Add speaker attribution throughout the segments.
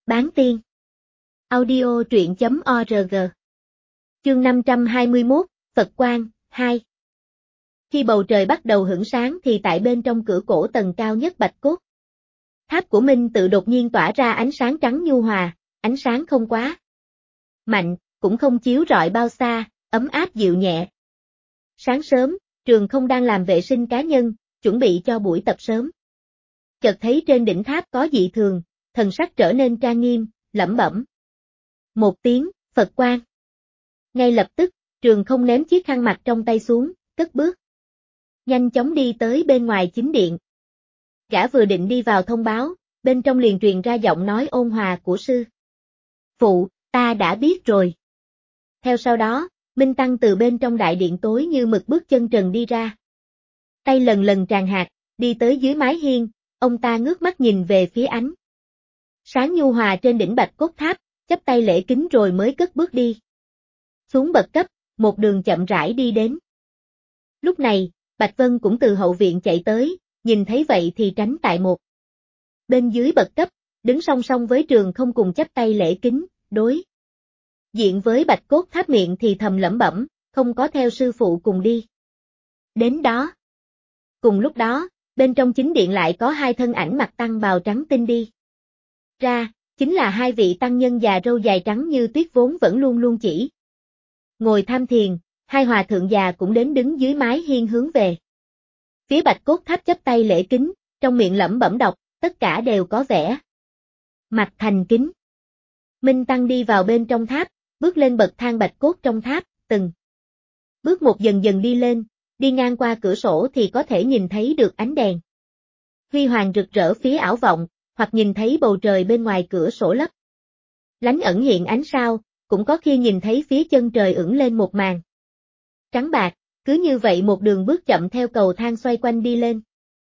Speaker 1: Bán tiên. Audio truyện.org. Chương 521, Phật Quang, 2. Khi bầu trời bắt đầu hửng sáng thì tại bên trong cửa cổ tầng cao nhất Bạch Cốt Tháp của Minh Tự đột nhiên tỏa ra ánh sáng trắng nhu hòa, ánh sáng không quá mạnh, cũng không chiếu rọi bao xa, ấm áp dịu nhẹ. Sáng sớm, Trường Không đang làm vệ sinh cá nhân, chuẩn bị cho buổi tập sớm. Chợt thấy trên đỉnh tháp có dị thường, thần sắc trở nên trang nghiêm, lẩm bẩm. Một tiếng, Phật Quang. Ngay lập tức, Trường Không ném chiếc khăn mặt trong tay xuống, cất bước. Nhanh chóng đi tới bên ngoài chính điện. Gã vừa định đi vào thông báo, bên trong liền truyền ra giọng nói ôn hòa của sư phụ, ta đã biết rồi. Theo sau đó, Minh Tăng từ bên trong đại điện tối như mực bước chân trần đi ra. Tay lần lần tràn hạt, đi tới dưới mái hiên, ông ta ngước mắt nhìn về phía ánh sáng nhu hòa trên đỉnh Bạch Cốt Tháp, chắp tay lễ kính rồi mới cất bước đi. Xuống bậc cấp, một đường chậm rãi đi đến. Lúc này, Bạch Vân cũng từ hậu viện chạy tới, nhìn thấy vậy thì tránh tại một bên dưới bậc cấp, đứng song song với Trường Không cùng chắp tay lễ kính, đối diện với Bạch Cốt Tháp miệng thì thầm lẩm bẩm, không có theo sư phụ cùng đi. Đến đó. Cùng lúc đó, bên trong chính điện lại có hai thân ảnh mặc tăng bào trắng tinh đi ra, chính là hai vị tăng nhân già râu dài trắng như tuyết vốn vẫn luôn luôn chỉ ngồi tham thiền, hai hòa thượng già cũng đến đứng dưới mái hiên hướng về phía Bạch Cốt Tháp chắp tay lễ kính, trong miệng lẩm bẩm đọc, tất cả đều có vẻ mặt thành kính. Minh Tăng đi vào bên trong tháp, bước lên bậc thang bạch cốt trong tháp, từng bước một dần dần đi lên, đi ngang qua cửa sổ thì có thể nhìn thấy được ánh đèn huy hoàng rực rỡ phía ảo vọng, hoặc nhìn thấy bầu trời bên ngoài cửa sổ lấp lánh ẩn hiện ánh sao, cũng có khi nhìn thấy phía chân trời ửng lên một màn trắng bạc, cứ như vậy một đường bước chậm theo cầu thang xoay quanh đi lên.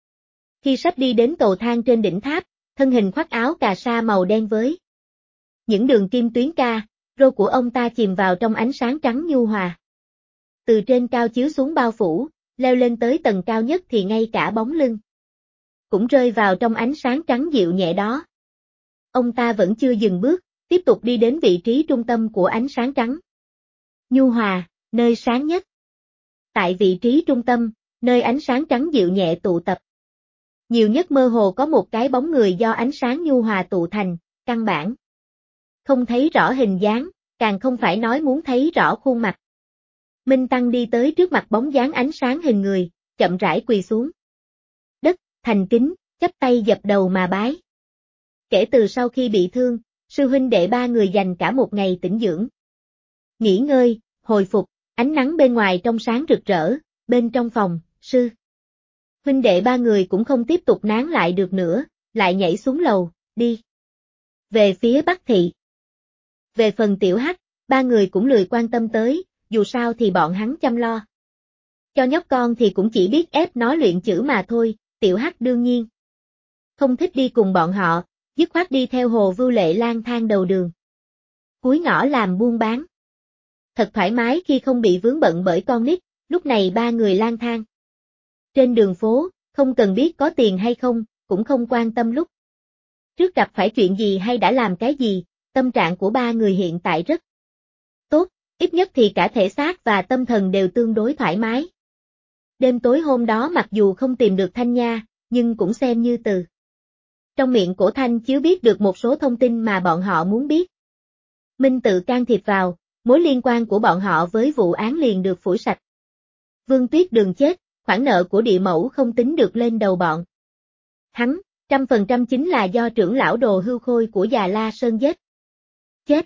Speaker 1: Khi sắp đi đến cầu thang trên đỉnh tháp, thân hình khoác áo cà sa màu đen với những đường kim tuyến ca, rô của ông ta chìm vào trong ánh sáng trắng nhu hòa. Từ trên cao chiếu xuống bao phủ, leo lên tới tầng cao nhất thì ngay cả bóng lưng cũng rơi vào trong ánh sáng trắng dịu nhẹ đó. Ông ta vẫn chưa dừng bước, tiếp tục đi đến vị trí trung tâm của ánh sáng trắng nhu hòa, nơi sáng nhất. Tại vị trí trung tâm, nơi ánh sáng trắng dịu nhẹ tụ tập nhiều nhất mơ hồ có một cái bóng người do ánh sáng nhu hòa tụ thành, căn bản không thấy rõ hình dáng, càng không phải nói muốn thấy rõ khuôn mặt. Minh Tăng đi tới trước mặt bóng dáng ánh sáng hình người, chậm rãi quỳ xuống đất, thành kính, chắp tay dập đầu mà bái. Kể từ sau khi bị thương, sư huynh đệ ba người dành cả một ngày tĩnh dưỡng, nghỉ ngơi, hồi phục, ánh nắng bên ngoài trong sáng rực rỡ, bên trong phòng, sư huynh đệ ba người cũng không tiếp tục nán lại được nữa, lại nhảy xuống lầu, đi về phía Bắc Thị. Về phần Tiểu Hắc, ba người cũng lười quan tâm tới, dù sao thì bọn hắn chăm lo cho nhóc con thì cũng chỉ biết ép nó luyện chữ mà thôi. Tiểu Hắc đương nhiên không thích đi cùng bọn họ, dứt khoát đi theo Hồ Vưu Lệ lang thang đầu đường cuối ngõ làm buôn bán. Thật thoải mái khi không bị vướng bận bởi con nít, lúc này ba người lang thang trên đường phố, không cần biết có tiền hay không, cũng không quan tâm lúc trước gặp phải chuyện gì hay đã làm cái gì, tâm trạng của ba người hiện tại rất tốt, ít nhất thì cả thể xác và tâm thần đều tương đối thoải mái. Đêm tối hôm đó mặc dù không tìm được Thanh Nha, nhưng cũng xem như từ trong miệng Cổ Thanh Chiếu biết được một số thông tin mà bọn họ muốn biết. Minh Tự can thiệp vào, mối liên quan của bọn họ với vụ án liền được phủi sạch. Vương Tuyết Đường chết, khoản nợ của địa mẫu không tính được lên đầu bọn hắn, 100% chính là do trưởng lão Đồ Hưu Khôi của Già La Sơn giết chết.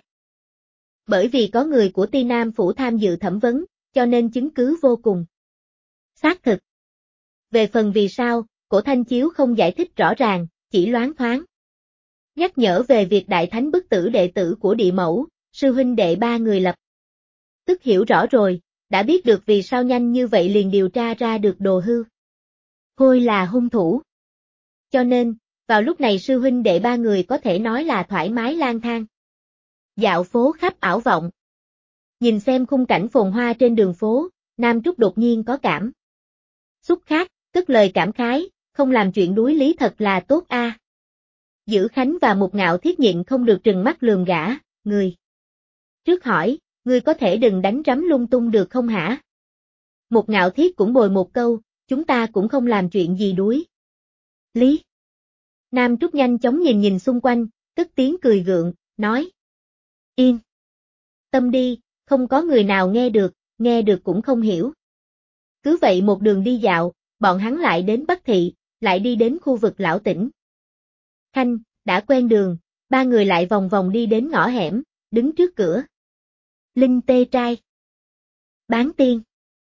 Speaker 1: Bởi vì có người của Ti Nam Phủ tham dự thẩm vấn, cho nên chứng cứ vô cùng xác thực. Về phần vì sao, Cổ Thanh Chiếu không giải thích rõ ràng, chỉ loáng thoáng nhắc nhở về việc Đại Thánh bức tử đệ tử của địa mẫu, sư huynh đệ ba người lập tức hiểu rõ rồi, đã biết được vì sao nhanh như vậy liền điều tra ra được Đồ Hưu Khôi là hung thủ. Cho nên, vào lúc này sư huynh đệ ba người có thể nói là thoải mái lang thang dạo phố khắp ảo vọng. Nhìn xem khung cảnh phồn hoa trên đường phố, Nam Trúc đột nhiên có cảm xúc khác, cất lời cảm khái, không làm chuyện đuối lý thật là tốt a. Dữ Khánh và Mục Ngạo Thiết nhịn không được trừng mắt lườm gã, người. Trước hỏi, ngươi có thể đừng đánh rắm lung tung được không hả? Mục Ngạo Thiết cũng bồi một câu, chúng ta cũng không làm chuyện gì đuối. Lý. Nam Trúc nhanh chóng nhìn nhìn xung quanh, cất tiếng cười gượng, nói. Yên. Tâm đi, không có người nào nghe được cũng không hiểu. Cứ vậy một đường đi dạo, bọn hắn lại đến Bắc Thị, lại đi đến khu vực Lão Tỉnh. Khanh, đã quen đường, ba người lại vòng vòng đi đến ngõ hẻm, đứng trước cửa. Linh tê trai. Bán tiên.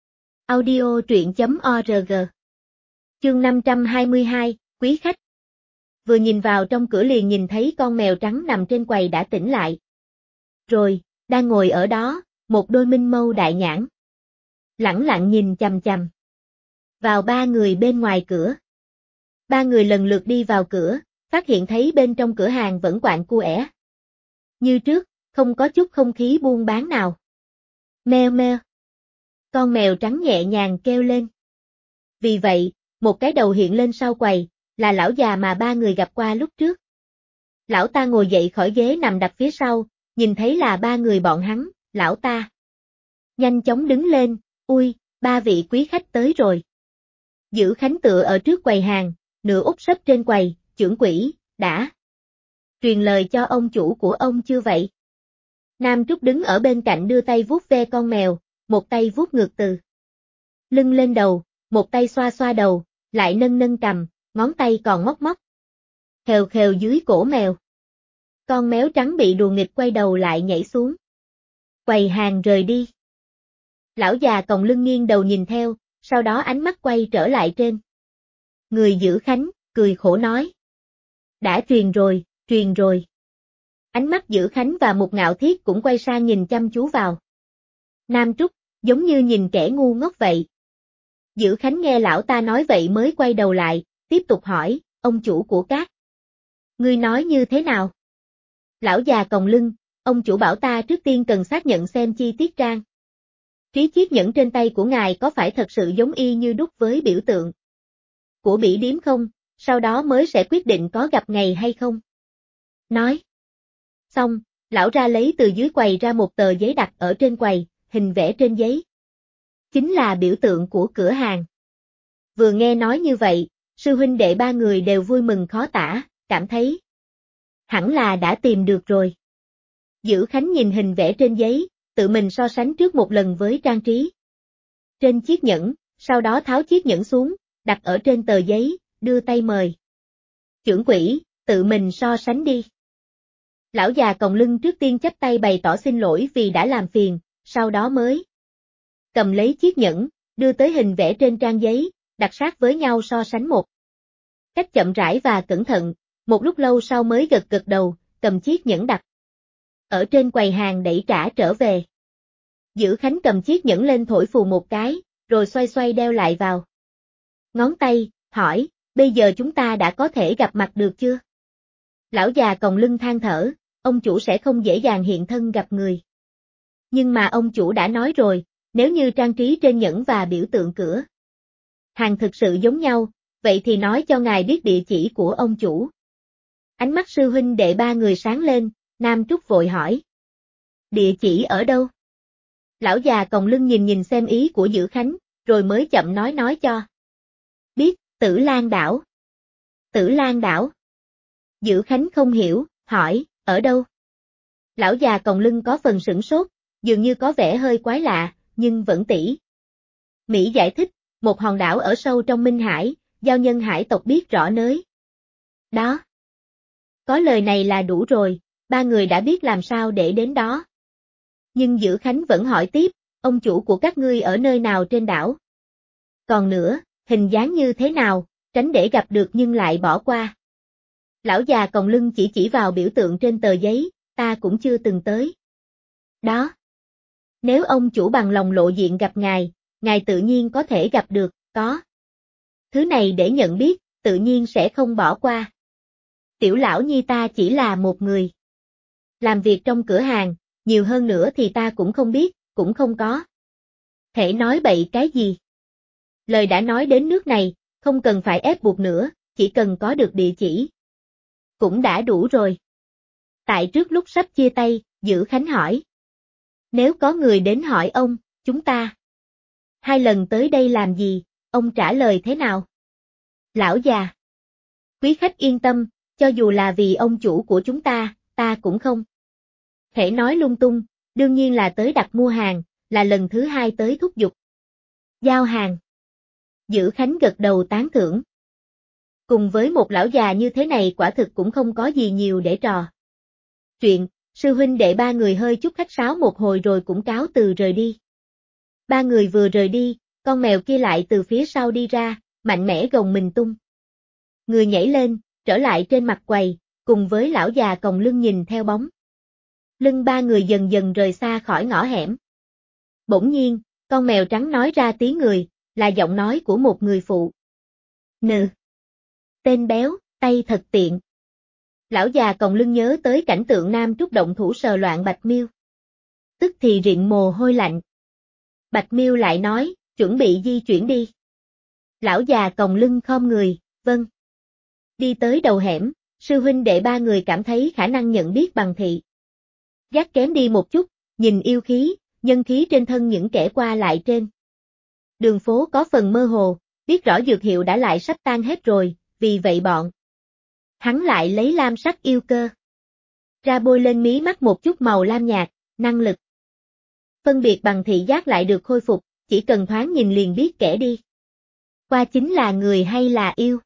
Speaker 1: Audio truyện.org. Chương 522, quý khách. Vừa nhìn vào trong cửa liền nhìn thấy con mèo trắng nằm trên quầy đã tỉnh lại. Rồi, đang ngồi ở đó, một đôi minh mâu đại nhãn. Lẳng lặng nhìn chằm chằm vào ba người bên ngoài cửa. Ba người lần lượt đi vào cửa, phát hiện thấy bên trong cửa hàng vẫn quạnh quẻ. Như trước, không có chút không khí buôn bán nào. Meo meo. Con mèo trắng nhẹ nhàng kêu lên. Vì vậy, một cái đầu hiện lên sau quầy, là lão già mà ba người gặp qua lúc trước. Lão ta ngồi dậy khỏi ghế nằm đặt phía sau, nhìn thấy là ba người bọn hắn, lão ta nhanh chóng đứng lên, ui, ba vị quý khách tới rồi. Dữ Khánh tựa ở trước quầy hàng, nửa úp sấp trên quầy, trưởng quỹ, đã truyền lời cho ông chủ của ông chưa vậy? Nam Trúc đứng ở bên cạnh đưa tay vuốt ve con mèo, một tay vuốt ngược từ lưng lên đầu, một tay xoa xoa đầu, lại nâng nâng cằm, ngón tay còn móc móc. Khều khều dưới cổ mèo. Con mèo trắng bị đùa nghịch quay đầu lại nhảy xuống. Quầy hàng rời đi. Lão già còng lưng nghiêng đầu nhìn theo, sau đó ánh mắt quay trở lại trên người Dữ Khánh, cười khổ nói. Đã truyền rồi, truyền rồi. Ánh mắt Dữ Khánh và Mục Ngạo Thiết cũng quay sang nhìn chăm chú vào Nam Trúc, giống như nhìn kẻ ngu ngốc vậy. Dữ Khánh nghe lão ta nói vậy mới quay đầu lại, tiếp tục hỏi, ông chủ của các ngươi nói như thế nào? Lão già còng lưng, ông chủ bảo ta trước tiên cần xác nhận xem chi tiết trang trí chiếc nhẫn trên tay của ngài có phải thật sự giống y như đúc với biểu tượng của bỉ điếm không, sau đó mới sẽ quyết định có gặp ngày hay không. Nói xong, lão ra lấy từ dưới quầy ra một tờ giấy đặt ở trên quầy, hình vẽ trên giấy chính là biểu tượng của cửa hàng. Vừa nghe nói như vậy, sư huynh đệ ba người đều vui mừng khó tả, cảm thấy hẳn là đã tìm được rồi. Dữ Khánh nhìn hình vẽ trên giấy, tự mình so sánh trước một lần với trang trí trên chiếc nhẫn, sau đó tháo chiếc nhẫn xuống, đặt ở trên tờ giấy, đưa tay mời. Trưởng quỹ, tự mình so sánh đi. Lão già còng lưng trước tiên chắp tay bày tỏ xin lỗi vì đã làm phiền, sau đó mới cầm lấy chiếc nhẫn, đưa tới hình vẽ trên trang giấy, đặt sát với nhau so sánh một cách chậm rãi và cẩn thận, một lúc lâu sau mới gật gật đầu, cầm chiếc nhẫn đặt ở trên quầy hàng đẩy trả trở về. Dữ Khánh cầm chiếc nhẫn lên thổi phù một cái, rồi xoay xoay đeo lại vào ngón tay, hỏi, bây giờ chúng ta đã có thể gặp mặt được chưa? Lão già còng lưng than thở, ông chủ sẽ không dễ dàng hiện thân gặp người. Nhưng mà ông chủ đã nói rồi, nếu như trang trí trên nhẫn và biểu tượng cửa hàng thực sự giống nhau, vậy thì nói cho ngài biết địa chỉ của ông chủ. Ánh mắt sư huynh đệ ba người sáng lên, Nam Trúc vội hỏi. Địa chỉ ở đâu? Lão già còng lưng nhìn nhìn xem ý của Dữ Khánh, rồi mới chậm nói cho. Biết, Tử Lan đảo. Tử Lan đảo. Dữ Khánh không hiểu, hỏi, ở đâu? Lão già còng lưng có phần sửng sốt, dường như có vẻ hơi quái lạ, nhưng vẫn tỉ mỉ giải thích, một hòn đảo ở sâu trong Minh Hải, giao nhân hải tộc biết rõ nới. Đó. Có lời này là đủ rồi, ba người đã biết làm sao để đến đó. Nhưng Dữ Khánh vẫn hỏi tiếp, ông chủ của các ngươi ở nơi nào trên đảo? Còn nữa, hình dáng như thế nào, tránh để gặp được nhưng lại bỏ qua. Lão già còng lưng chỉ vào biểu tượng trên tờ giấy, ta cũng chưa từng tới. Đó. Nếu ông chủ bằng lòng lộ diện gặp ngài tự nhiên có thể gặp được, có. Thứ này để nhận biết, tự nhiên sẽ không bỏ qua. Tiểu lão nhi ta chỉ là một người làm việc trong cửa hàng, nhiều hơn nữa thì ta cũng không biết, cũng không có thể nói bậy cái gì. Lời đã nói đến nước này, không cần phải ép buộc nữa, chỉ cần có được địa chỉ Cũng đã đủ rồi. Tại trước lúc sắp chia tay, Dữ Khánh hỏi. Nếu có người đến hỏi ông, chúng ta 2 lần tới đây làm gì, ông trả lời thế nào? Lão già. Quý khách yên tâm, cho dù là vì ông chủ của chúng ta cũng không thể nói lung tung, đương nhiên là tới đặt mua hàng, là lần thứ 2 tới thúc giục. Giao hàng. Dữ Khánh gật đầu tán thưởng. Cùng với một lão già như thế này quả thực cũng không có gì nhiều để trò chuyện, sư huynh đệ 3 người hơi chút khách sáo một hồi rồi cũng cáo từ rời đi. 3 người vừa rời đi, con mèo kia lại từ phía sau đi ra, mạnh mẽ gồng mình tung. Người nhảy lên, trở lại trên mặt quầy, cùng với lão già còng lưng nhìn theo bóng. Lưng 3 người dần dần rời xa khỏi ngõ hẻm. Bỗng nhiên, con mèo trắng nói ra tiếng người, là giọng nói của một người phụ nữ. Tên béo, tay thật tiện. Lão già còng lưng nhớ tới cảnh tượng Nam Trúc động thủ sờ loạn Bạch Miêu. Tức thì rịn mồ hôi lạnh. Bạch Miêu lại nói, chuẩn bị di chuyển đi. Lão già còng lưng khom người, vâng. Đi tới đầu hẻm, sư huynh đệ 3 người cảm thấy khả năng nhận biết bằng thị giác kém đi một chút, nhìn yêu khí, nhân khí trên thân những kẻ qua lại trên đường phố có phần mơ hồ, biết rõ dược hiệu đã lại sắp tan hết rồi, vì vậy bọn hắn lại lấy lam sắc yêu cơ ra bôi lên mí mắt một chút màu lam nhạt, năng lực phân biệt bằng thị giác lại được khôi phục, chỉ cần thoáng nhìn liền biết kẻ đi qua chính là người hay là yêu.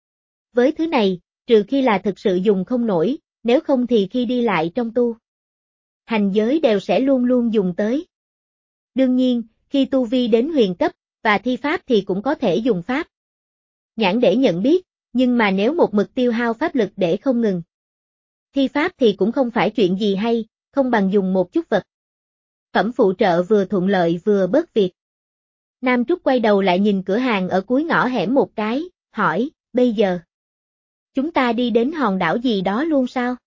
Speaker 1: Với thứ này, trừ khi là thực sự dùng không nổi, nếu không thì khi đi lại trong tu hành giới đều sẽ luôn luôn dùng tới. Đương nhiên, khi tu vi đến huyền cấp, và thi pháp thì cũng có thể dùng pháp nhãn để nhận biết, nhưng mà nếu một mực tiêu hao pháp lực để không ngừng thi pháp thì cũng không phải chuyện gì hay, không bằng dùng một chút vật phẩm phụ trợ vừa thuận lợi vừa bớt việc. Nam Trúc quay đầu lại nhìn cửa hàng ở cuối ngõ hẻm một cái, hỏi, bây giờ chúng ta đi đến hòn đảo gì đó luôn sao?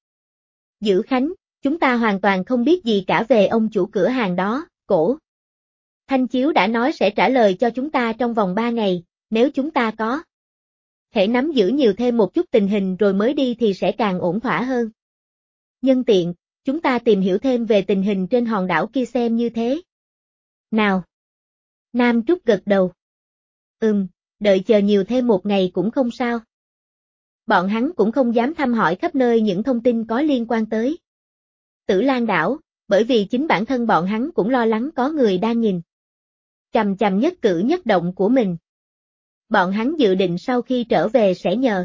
Speaker 1: Dữ Khánh, chúng ta hoàn toàn không biết gì cả về ông chủ cửa hàng đó, Cổ Thanh Chiếu đã nói sẽ trả lời cho chúng ta trong vòng 3 ngày, nếu chúng ta có thể nắm giữ nhiều thêm một chút tình hình rồi mới đi thì sẽ càng ổn thỏa hơn. Nhân tiện, chúng ta tìm hiểu thêm về tình hình trên hòn đảo kia xem như thế nào. Nam Trúc gật đầu. Đợi chờ nhiều thêm một ngày cũng không sao. Bọn hắn cũng không dám thăm hỏi khắp nơi những thông tin có liên quan tới Tử Lan đảo, bởi vì chính bản thân bọn hắn cũng lo lắng có người đang nhìn chằm chằm nhất cử nhất động của mình. Bọn hắn dự định sau khi trở về sẽ nhờ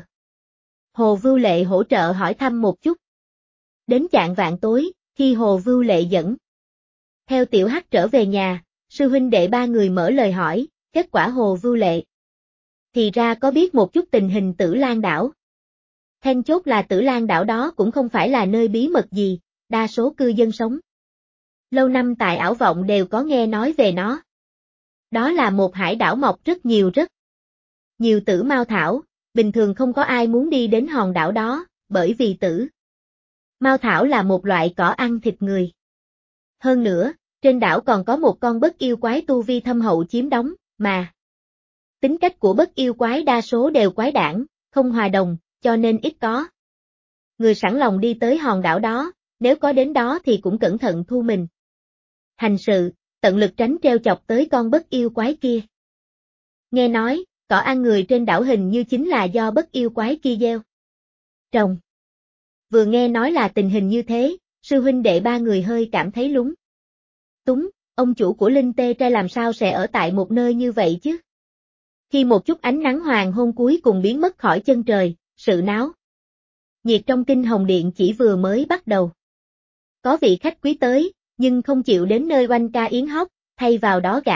Speaker 1: Hồ Vưu Lệ hỗ trợ hỏi thăm một chút. Đến chạng vạng tối, khi Hồ Vưu Lệ dẫn theo Tiểu Hắc trở về nhà, sư huynh đệ 3 người mở lời hỏi, kết quả Hồ Vưu Lệ thì ra có biết một chút tình hình Tử Lan đảo. Then chốt là Tử Lan đảo đó cũng không phải là nơi bí mật gì, đa số cư dân sống lâu năm tại ảo vọng đều có nghe nói về nó. Đó là một hải đảo mọc rất nhiều tử mao thảo, bình thường không có ai muốn đi đến hòn đảo đó, bởi vì tử mao thảo là một loại cỏ ăn thịt người. Hơn nữa, trên đảo còn có một con bất yêu quái tu vi thâm hậu chiếm đóng, mà tính cách của bất yêu quái đa số đều quái đản, không hòa đồng, cho nên ít có người sẵn lòng đi tới hòn đảo đó, nếu có đến đó thì cũng cẩn thận thu mình hành sự, tận lực tránh treo chọc tới con bất yêu quái kia. Nghe nói, cỏ ăn người trên đảo hình như chính là do bất yêu quái kia gieo trồng. Vừa nghe nói là tình hình như thế, sư huynh đệ 3 người hơi cảm thấy lúng túng, ông chủ của Linh Tê Trai làm sao sẽ ở tại một nơi như vậy chứ? Khi một chút ánh nắng hoàng hôn cuối cùng biến mất khỏi chân trời, sự náo nhiệt trong Kinh Hồng Điện chỉ vừa mới bắt đầu. Có vị khách quý tới, nhưng không chịu đến nơi oanh ca yến hót, thay vào đó gã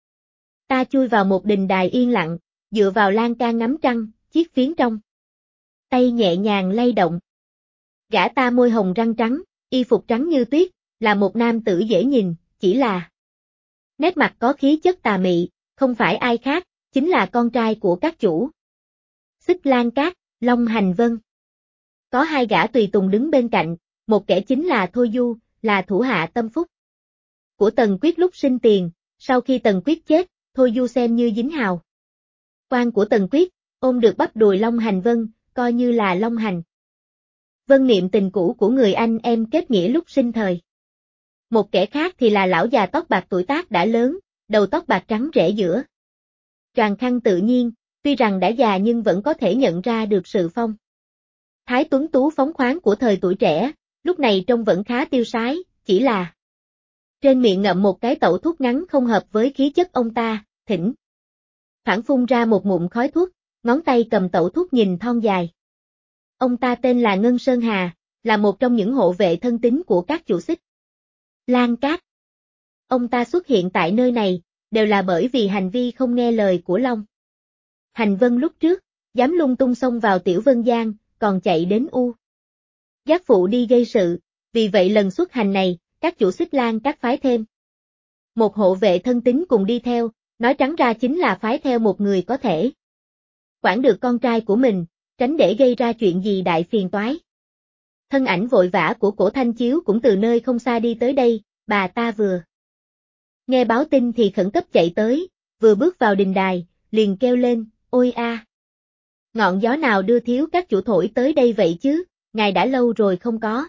Speaker 1: ta chui vào một đình đài yên lặng, dựa vào lan can ngắm trăng, chiếc phiến trong tay nhẹ nhàng lay động. Gã ta môi hồng răng trắng, y phục trắng như tuyết, là một nam tử dễ nhìn, chỉ là nét mặt có khí chất tà mị, không phải ai khác, chính là con trai của các chủ Xích Lan Cát, Long Hành Vân. Có 2 gã tùy tùng đứng bên cạnh, một kẻ chính là Thôi Du, là thủ hạ tâm phúc của Tần Quyết lúc sinh tiền, sau khi Tần Quyết chết, Thôi Du xem như dính hào quan của Tần Quyết, ôm được bắp đùi Long Hành Vân, coi như là Long Hành Vân niệm tình cũ của người anh em kết nghĩa lúc sinh thời. Một kẻ khác thì là lão già tóc bạc tuổi tác đã lớn, đầu tóc bạc trắng rẽ giữa. Choàng khăn tự nhiên, tuy rằng đã già nhưng vẫn có thể nhận ra được sự phong thái tuấn tú phóng khoáng của thời tuổi trẻ, lúc này trông vẫn khá tiêu sái, chỉ là trên miệng ngậm một cái tẩu thuốc ngắn không hợp với khí chất ông ta, thỉnh thoảng phun ra một ngụm khói thuốc, ngón tay cầm tẩu thuốc nhìn thon dài. Ông ta tên là Ngân Sơn Hà, là một trong những hộ vệ thân tín của các chủ xích Lan Cát. Ông ta xuất hiện tại nơi này, đều là bởi vì hành vi không nghe lời của Long Hành Vân lúc trước, dám lung tung xông vào Tiểu Vân Giang, còn chạy đến Giác Phụ đi gây sự, vì vậy lần xuất hành này, các chủ xích Lan Cát phái thêm một hộ vệ thân tín cùng đi theo, nói trắng ra chính là phái theo một người có thể quản được con trai của mình, tránh để gây ra chuyện gì đại phiền toái. Thân ảnh vội vã của Cổ Thanh Chiếu cũng từ nơi không xa đi tới đây, bà ta vừa nghe báo tin thì khẩn cấp chạy tới, vừa bước vào đình đài, liền kêu lên, ôi a! Ngọn gió nào đưa thiếu các chủ thổi tới đây vậy chứ, ngài đã lâu rồi không có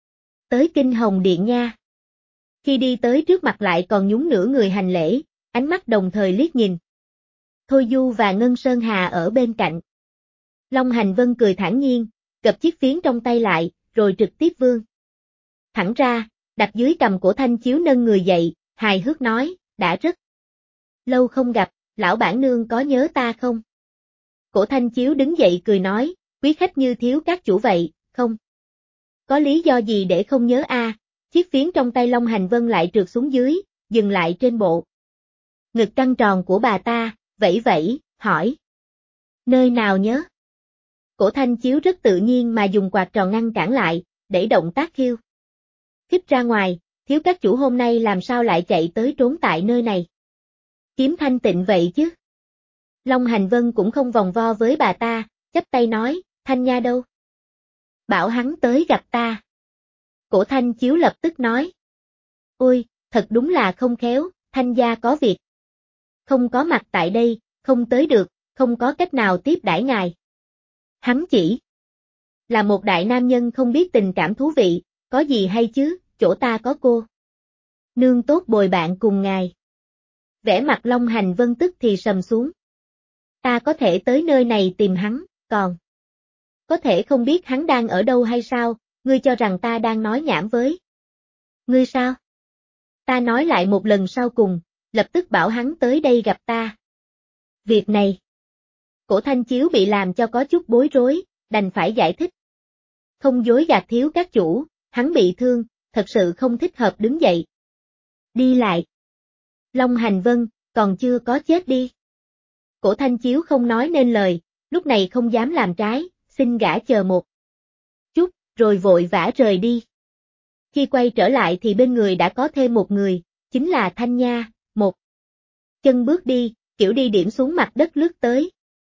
Speaker 1: tới Kinh Hồng Điện nha. Khi đi tới trước mặt lại còn nhún nửa người hành lễ, ánh mắt đồng thời liếc nhìn Thôi Du và Ngân Sơn Hà ở bên cạnh. Long Hành Vân cười thản nhiên, gập chiếc phiến trong tay lại, rồi trực tiếp vươn thẳng ra, đặt dưới cầm Cổ Thanh Chiếu nâng người dậy, hài hước nói, đã rất lâu không gặp, lão bản nương có nhớ ta không? Cổ Thanh Chiếu đứng dậy cười nói, quý khách như thiếu các chủ vậy, không có lý do gì để không nhớ a. Chiếc phiến trong tay Long Hành Vân lại trượt xuống dưới, dừng lại trên bộ ngực căng tròn của bà ta, vẫy vẫy, hỏi. Nơi nào nhớ? Cổ Thanh Chiếu rất tự nhiên mà dùng quạt tròn ngăn cản lại, để động tác khiêu khích ra ngoài, thiếu các chủ hôm nay làm sao lại chạy tới trốn tại nơi này? Kiếm thanh tịnh vậy chứ? Long Hành Vân cũng không vòng vo với bà ta, chắp tay nói, Thanh Nha đâu? Bảo hắn tới gặp ta. Cổ Thanh Chiếu lập tức nói. Ôi, thật đúng là không khéo, Thanh gia có việc. Không có mặt tại đây, không tới được, không có cách nào tiếp đãi ngài. Hắn chỉ là một đại nam nhân không biết tình cảm thú vị, có gì hay chứ, chỗ ta có cô nương tốt bồi bạn cùng ngài. Vẻ mặt Long Hành Vân tức thì sầm xuống. Ta có thể tới nơi này tìm hắn, còn có thể không biết hắn đang ở đâu hay sao, ngươi cho rằng ta đang nói nhảm với ngươi sao? Ta nói lại một lần sau cùng, lập tức bảo hắn tới đây gặp ta. Việc này, Cổ Thanh Chiếu bị làm cho có chút bối rối, đành phải giải thích. Không dối gạt thiếu các chủ, hắn bị thương, thật sự không thích hợp đứng dậy. Đi lại. Long Hành Vân, còn chưa có chết đi. Cổ Thanh Chiếu không nói nên lời, lúc này không dám làm trái, xin gã chờ một chút, rồi vội vã rời đi. Khi quay trở lại thì bên người đã có thêm một người, chính là Thanh Nha, một chân bước đi, kiểu đi điểm xuống mặt đất lướt tới.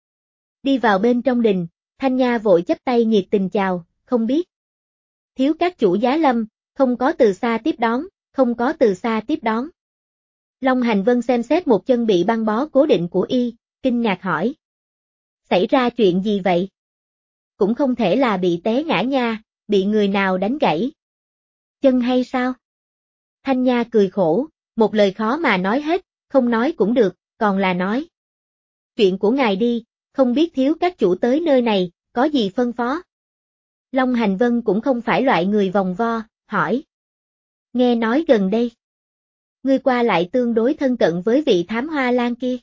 Speaker 1: Đi vào bên trong đình, Thanh Nha vội chắp tay nhiệt tình chào, không biết. Thiếu các chủ giá lâm, không có từ xa tiếp đón, không có từ xa tiếp đón. Long Hành Vân xem xét một chân bị băng bó cố định của y, kinh ngạc hỏi. Xảy ra chuyện gì vậy? Cũng không thể là bị té ngã nha, bị người nào đánh gãy chân hay sao? Thanh Nha cười khổ, một lời khó mà nói hết, không nói cũng được, còn là nói. Chuyện của ngài đi, không biết thiếu các chủ tới nơi này, có gì phân phó? Long Hành Vân cũng không phải loại người vòng vo, hỏi. Nghe nói gần đây, ngươi qua lại tương đối thân cận với vị thám hoa lan kia.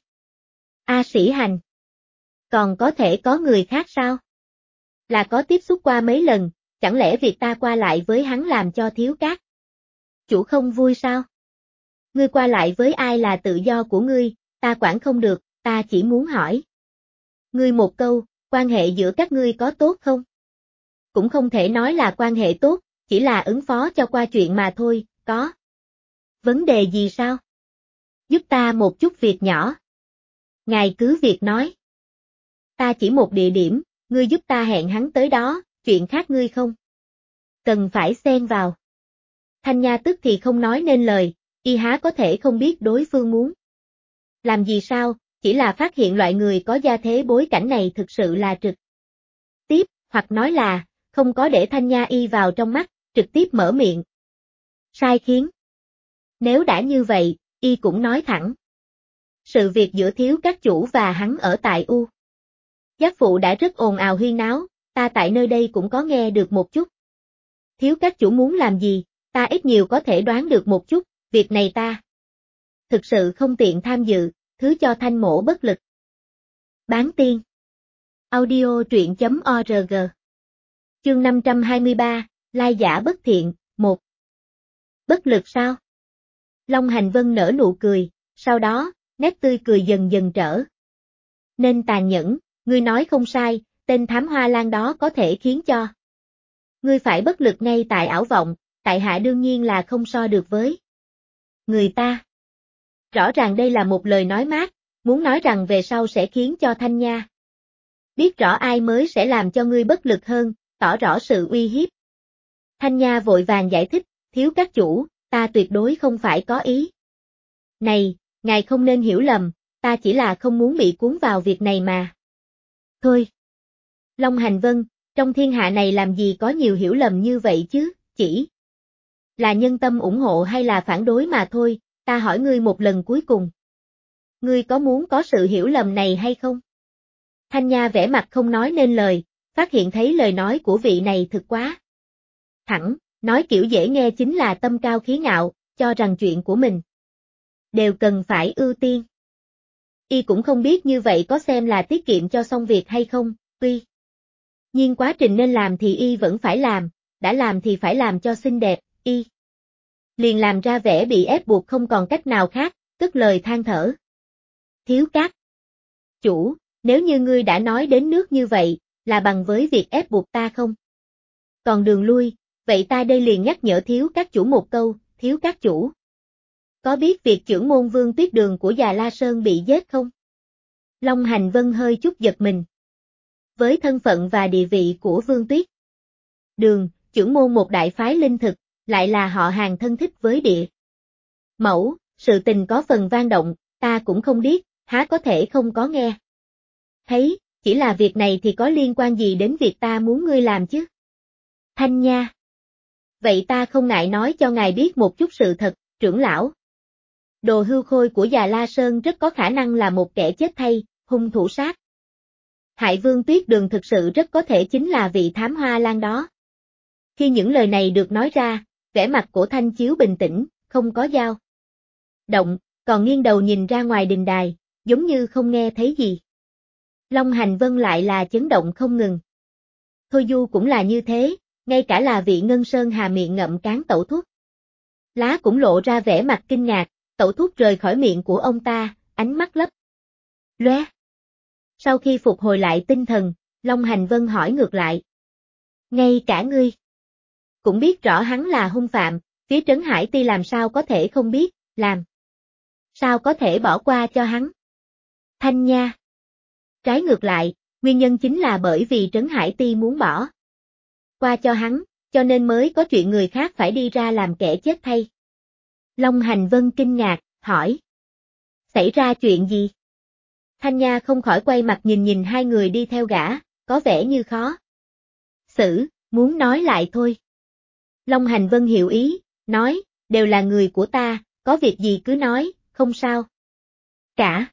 Speaker 1: A Sĩ Hành. Còn có thể có người khác sao? Là có tiếp xúc qua mấy lần, chẳng lẽ việc ta qua lại với hắn làm cho thiếu các chủ không vui sao? Ngươi qua lại với ai là tự do của ngươi, ta quản không được, ta chỉ muốn hỏi. Ngươi một câu, quan hệ giữa các ngươi có tốt không? Cũng không thể nói là quan hệ tốt, chỉ là ứng phó cho qua chuyện mà thôi, có vấn đề gì sao? Giúp ta một chút việc nhỏ. Ngài cứ việc nói. Ta chỉ một địa điểm, ngươi giúp ta hẹn hắn tới đó, chuyện khác ngươi không cần phải xen vào. Thanh Nha tức thì không nói nên lời, y há có thể không biết đối phương muốn làm gì sao, chỉ là phát hiện loại người có gia thế bối cảnh này thực sự là trực tiếp, hoặc nói là, không có để Thanh Nha y vào trong mắt, trực tiếp mở miệng. Sai khiến. Nếu đã như vậy, y cũng nói thẳng. Sự việc giữa thiếu các chủ và hắn ở tại U. Giác phụ đã rất ồn ào huyên náo, ta tại nơi đây cũng có nghe được một chút. Thiếu các chủ muốn làm gì, ta ít nhiều có thể đoán được một chút, việc này ta thực sự không tiện tham dự, thứ cho Thanh mỗ bất lực. Bán tiên. Audio truyện.org. Chương 523, Lai giả bất thiện, 1. Bất lực sao? Long Hành Vân nở nụ cười, sau đó, nét tươi cười dần dần trở nên tàn nhẫn, ngươi nói không sai, tên thám hoa lan đó có thể khiến cho ngươi phải bất lực ngay tại ảo vọng, tại hạ đương nhiên là không so được với người ta. Rõ ràng đây là một lời nói mát, muốn nói rằng về sau sẽ khiến cho Thanh Nha biết rõ ai mới sẽ làm cho ngươi bất lực hơn, tỏ rõ sự uy hiếp. Thanh Nha vội vàng giải thích, thiếu các chủ, ta tuyệt đối không phải có ý này, ngài không nên hiểu lầm, ta chỉ là không muốn bị cuốn vào việc này mà. Thôi. Long Hành Vân, trong thiên hạ này làm gì có nhiều hiểu lầm như vậy chứ, chỉ là nhân tâm ủng hộ hay là phản đối mà thôi, ta hỏi ngươi một lần cuối cùng. Ngươi có muốn có sự hiểu lầm này hay không? Thanh Nha vẻ mặt không nói nên lời, phát hiện thấy lời nói của vị này thực quá thẳng, nói kiểu dễ nghe chính là tâm cao khí ngạo, cho rằng chuyện của mình đều cần phải ưu tiên. Y cũng không biết như vậy có xem là tiết kiệm cho xong việc hay không, tuy nhiên quá trình nên làm thì Y vẫn phải làm, đã làm thì phải làm cho xinh đẹp, Y liền làm ra vẻ bị ép buộc không còn cách nào khác, cất lời than thở. Thiếu các chủ, nếu như ngươi đã nói đến nước như vậy, là bằng với việc ép buộc ta không? Còn đường lui, vậy ta đây liền nhắc nhở thiếu các chủ một câu, thiếu các chủ. Có biết việc chưởng môn Vương Tuyết Đường của Già La Sơn bị giết không? Long Hành Vân hơi chút giật mình. Với thân phận và địa vị của Vương Tuyết Đường, chưởng môn một đại phái linh thực, lại là họ hàng thân thích với địa mẫu, sự tình có phần vang động, ta cũng không biết, há có thể không có nghe. Thấy, chỉ là việc này thì có liên quan gì đến việc ta muốn ngươi làm chứ? Thanh Nha. Vậy ta không ngại nói cho ngài biết một chút sự thật, trưởng lão. Đồ Hưu Khôi của Già La Sơn rất có khả năng là một kẻ chết thay, hung thủ sát hại Vương Tuyết Đường thực sự rất có thể chính là vị thám hoa lan đó. Khi những lời này được nói ra, vẻ mặt của Thanh Chiếu bình tĩnh, không có dao động, còn nghiêng đầu nhìn ra ngoài đình đài, giống như không nghe thấy gì. Long Hành Vân lại là chấn động không ngừng. Thôi Du cũng là như thế, ngay cả là vị Ngân Sơn Hà miệng ngậm cán tẩu thuốc lá cũng lộ ra vẻ mặt kinh ngạc, tẩu thuốc rời khỏi miệng của ông ta, ánh mắt lấp lóe. Sau khi phục hồi lại tinh thần, Long Hành Vân hỏi ngược lại. Ngay cả ngươi cũng biết rõ hắn là hung phạm, phía Trấn Hải Ti làm sao có thể không biết, làm sao có thể bỏ qua cho hắn? Thanh Nha. Trái ngược lại, nguyên nhân chính là bởi vì Trấn Hải Ti muốn bỏ qua cho hắn, cho nên mới có chuyện người khác phải đi ra làm kẻ chết thay. Long Hành Vân kinh ngạc, hỏi. Xảy ra chuyện gì? Thanh Nha không khỏi quay mặt nhìn nhìn hai người đi theo gã, có vẻ như khó xử, muốn nói lại thôi. Long Hành Vân hiểu ý, nói, đều là người của ta, có việc gì cứ nói, không sao. Cả.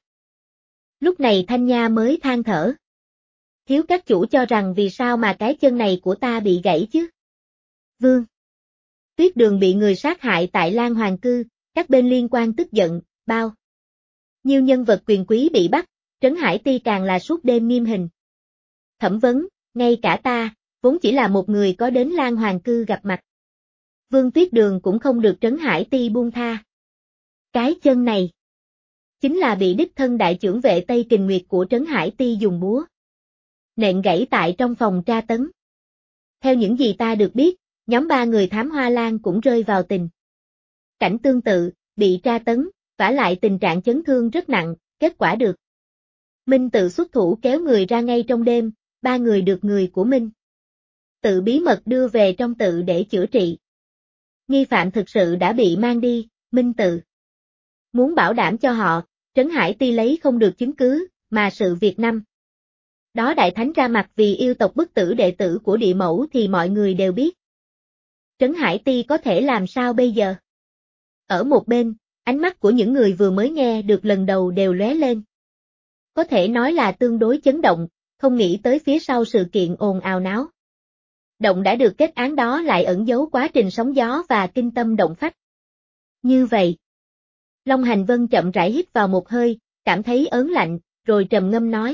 Speaker 1: Lúc này Thanh Nha mới than thở. Thiếu các chủ cho rằng vì sao mà cái chân này của ta bị gãy chứ? Vương Tuyết Đường bị người sát hại tại Lan Hoàng Cư, các bên liên quan tức giận, bao nhiêu nhân vật quyền quý bị bắt, Trấn Hải Ti càng là suốt đêm nghiêm hình. Thẩm vấn, ngay cả ta, vốn chỉ là một người có đến Lan Hoàng Cư gặp mặt. Vương Tuyết Đường cũng không được Trấn Hải Ti buông tha. Cái chân này chính là bị đích thân đại trưởng vệ Tây Kình Nguyệt của Trấn Hải Ti dùng búa nện gãy tại trong phòng tra tấn. Theo những gì ta được biết, nhóm 3 người thám hoa lan cũng rơi vào tình cảnh tương tự, bị tra tấn, vả lại tình trạng chấn thương rất nặng, kết quả được Minh tự xuất thủ kéo người ra ngay trong đêm, 3 người được người của Minh tự bí mật đưa về trong tự để chữa trị. Nghi phạm thực sự đã bị mang đi, Minh tự muốn bảo đảm cho họ, Trấn Hải Ti lấy không được chứng cứ, mà sự việc năm Đó đại thánh ra mặt vì yêu tộc bức tử đệ tử của địa mẫu thì mọi người đều biết. Trấn Hải Ti có thể làm sao bây giờ? Ở một bên, ánh mắt của những người vừa mới nghe được lần đầu đều lóe lên. Có thể nói là tương đối chấn động, không nghĩ tới phía sau sự kiện ồn ào náo động đã được kết án đó lại ẩn giấu quá trình sóng gió và kinh tâm động phách. Như vậy, Long Hành Vân chậm rãi hít vào một hơi, cảm thấy ớn lạnh, rồi trầm ngâm nói.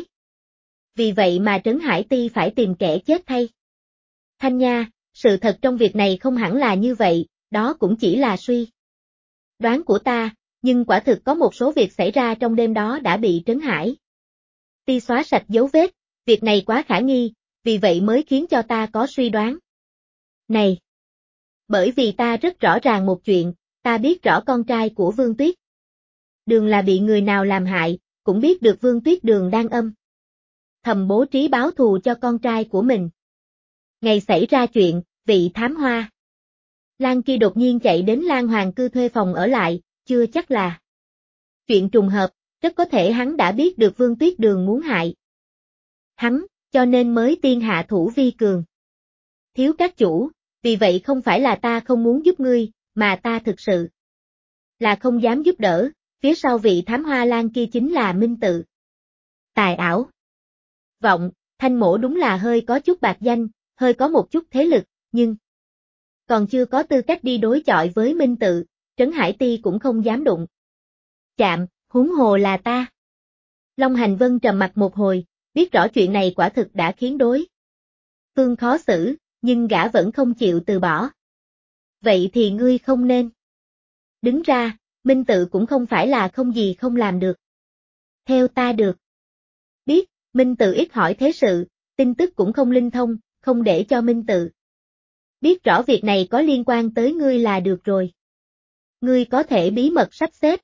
Speaker 1: Vì vậy mà Trấn Hải Ti phải tìm kẻ chết thay. Thanh Nha, sự thật trong việc này không hẳn là như vậy, đó cũng chỉ là suy đoán của ta, nhưng quả thực có một số việc xảy ra trong đêm đó đã bị Trấn Hải Ti xóa sạch dấu vết, việc này quá khả nghi, vì vậy mới khiến cho ta có suy đoán. Này! Bởi vì ta rất rõ ràng một chuyện, ta biết rõ con trai của Vương Tuyết Đường là bị người nào làm hại, cũng biết được Vương Tuyết Đường đang âm thầm bố trí báo thù cho con trai của mình. Ngày xảy ra chuyện, vị thám hoa Lan kia đột nhiên chạy đến Lan Hoàng cư thuê phòng ở lại, chưa chắc là chuyện trùng hợp, rất có thể hắn đã biết được Vương Tuyết Đường muốn hại hắn, cho nên mới tiên hạ thủ vi cường. Thiếu các chủ, vì vậy không phải là ta không muốn giúp ngươi, mà ta thực sự là không dám giúp đỡ, phía sau vị thám hoa Lan kia chính là Minh Tự. Tài ảo vọng, Thanh Mỗ đúng là hơi có chút bạc danh, hơi có một chút thế lực, nhưng còn chưa có tư cách đi đối chọi với Minh Tự, Trấn Hải Ti cũng không dám đụng chạm, huống hồ là ta. Long Hành Vân trầm mặt một hồi, biết rõ chuyện này quả thực đã khiến đối phương khó xử, nhưng gã vẫn không chịu từ bỏ. Vậy thì ngươi không nên đứng ra, Minh Tự cũng không phải là không gì không làm được. Theo ta được biết, Minh Tự ít hỏi thế sự, tin tức cũng không linh thông, không để cho Minh Tự biết rõ việc này có liên quan tới ngươi là được rồi. Ngươi có thể bí mật sắp xếp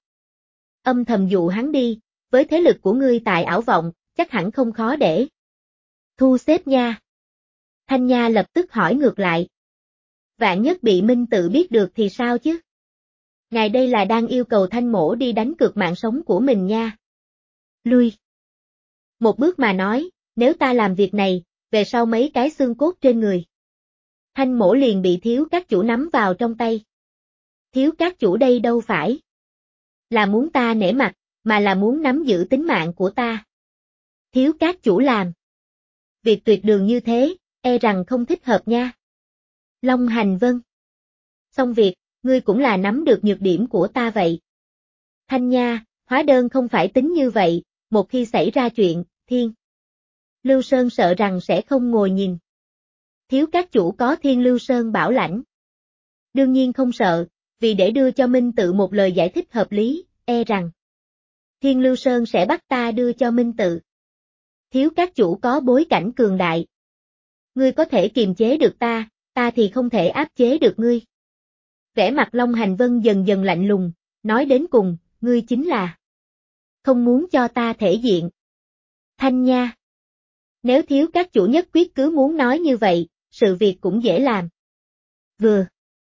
Speaker 1: âm thầm dụ hắn đi, với thế lực của ngươi tại ảo vọng, chắc hẳn không khó để thu xếp nha. Thanh Nha lập tức hỏi ngược lại. Vạn nhất bị Minh Tự biết được thì sao chứ? Ngài đây là đang yêu cầu Thanh Mỗ đi đánh cược mạng sống của mình nha. Lui một bước mà nói, nếu ta làm việc này, về sau mấy cái xương cốt trên người Thanh Mỗ liền bị thiếu các chủ nắm vào trong tay. Thiếu các chủ đây đâu phải là muốn ta nể mặt, mà là muốn nắm giữ tính mạng của ta. Thiếu các chủ làm việc tuyệt đường như thế, e rằng không thích hợp nha. Long Hành Vân. Xong việc, ngươi cũng là nắm được nhược điểm của ta vậy. Thanh Nha, hóa đơn không phải tính như vậy, một khi xảy ra chuyện, Thiên Lưu Sơn sợ rằng sẽ không ngồi nhìn. Thiếu các chủ có Thiên Lưu Sơn bảo lãnh. Đương nhiên không sợ, vì để đưa cho Minh Tự một lời giải thích hợp lý, e rằng Thiên Lưu Sơn sẽ bắt ta đưa cho Minh Tự. Thiếu các chủ có bối cảnh cường đại. Ngươi có thể kiềm chế được ta, ta thì không thể áp chế được ngươi. Vẻ mặt Long Hành Vân dần dần lạnh lùng, nói đến cùng, ngươi chính là không muốn cho ta thể diện. Thanh Nha. Nếu thiếu các chủ nhất quyết cứ muốn nói như vậy, sự việc cũng dễ làm. Vừa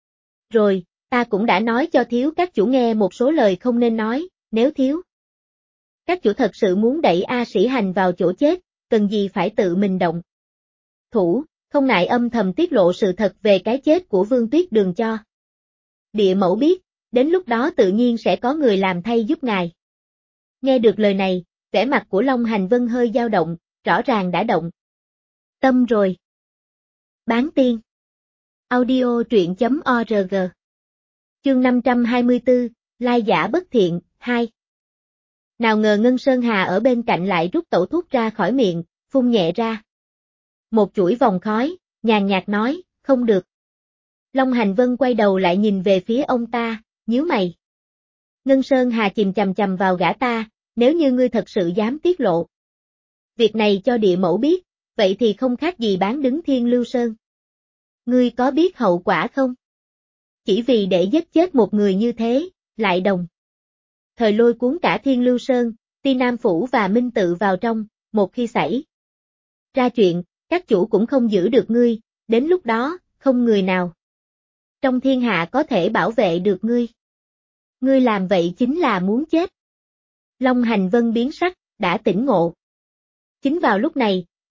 Speaker 1: rồi, ta cũng đã nói cho thiếu các chủ nghe một số lời không nên nói, nếu thiếu các chủ thật sự muốn đẩy A Sĩ Hành vào chỗ chết, cần gì phải tự mình động thủ, không ngại âm thầm tiết lộ sự thật về cái chết của Vương Tuyết Đường cho địa mẫu biết, đến lúc đó tự nhiên sẽ có người làm thay giúp ngài. Nghe được lời này, vẻ mặt của Long Hành Vân hơi dao động, rõ ràng đã động tâm rồi. Bán tiên. Audio truyện.org. Chương 524, Lai giả bất thiện, 2. Nào ngờ Ngân Sơn Hà ở bên cạnh lại rút tẩu thuốc ra khỏi miệng, phun nhẹ ra một chuỗi vòng khói, nhàn nhạt nói, không được. Long Hành Vân quay đầu lại nhìn về phía ông ta, nhíu mày. Ngân Sơn Hà chìm chằm chằm vào gã ta, nếu như ngươi thật sự dám tiết lộ việc này cho địa mẫu biết, vậy thì không khác gì bán đứng Thiên Lưu Sơn. Ngươi có biết hậu quả không? Chỉ vì để giết chết một người như thế, lại đồng thời lôi cuốn cả Thiên Lưu Sơn, Ti Nam Phủ và Minh Tự vào trong, một khi xảy ra chuyện, các chủ cũng không giữ được ngươi, đến lúc đó, không người nào trong thiên hạ có thể bảo vệ được ngươi. Ngươi làm vậy chính là muốn chết. Long Hành Vân biến sắc, đã tỉnh ngộ. Chính vào lúc này,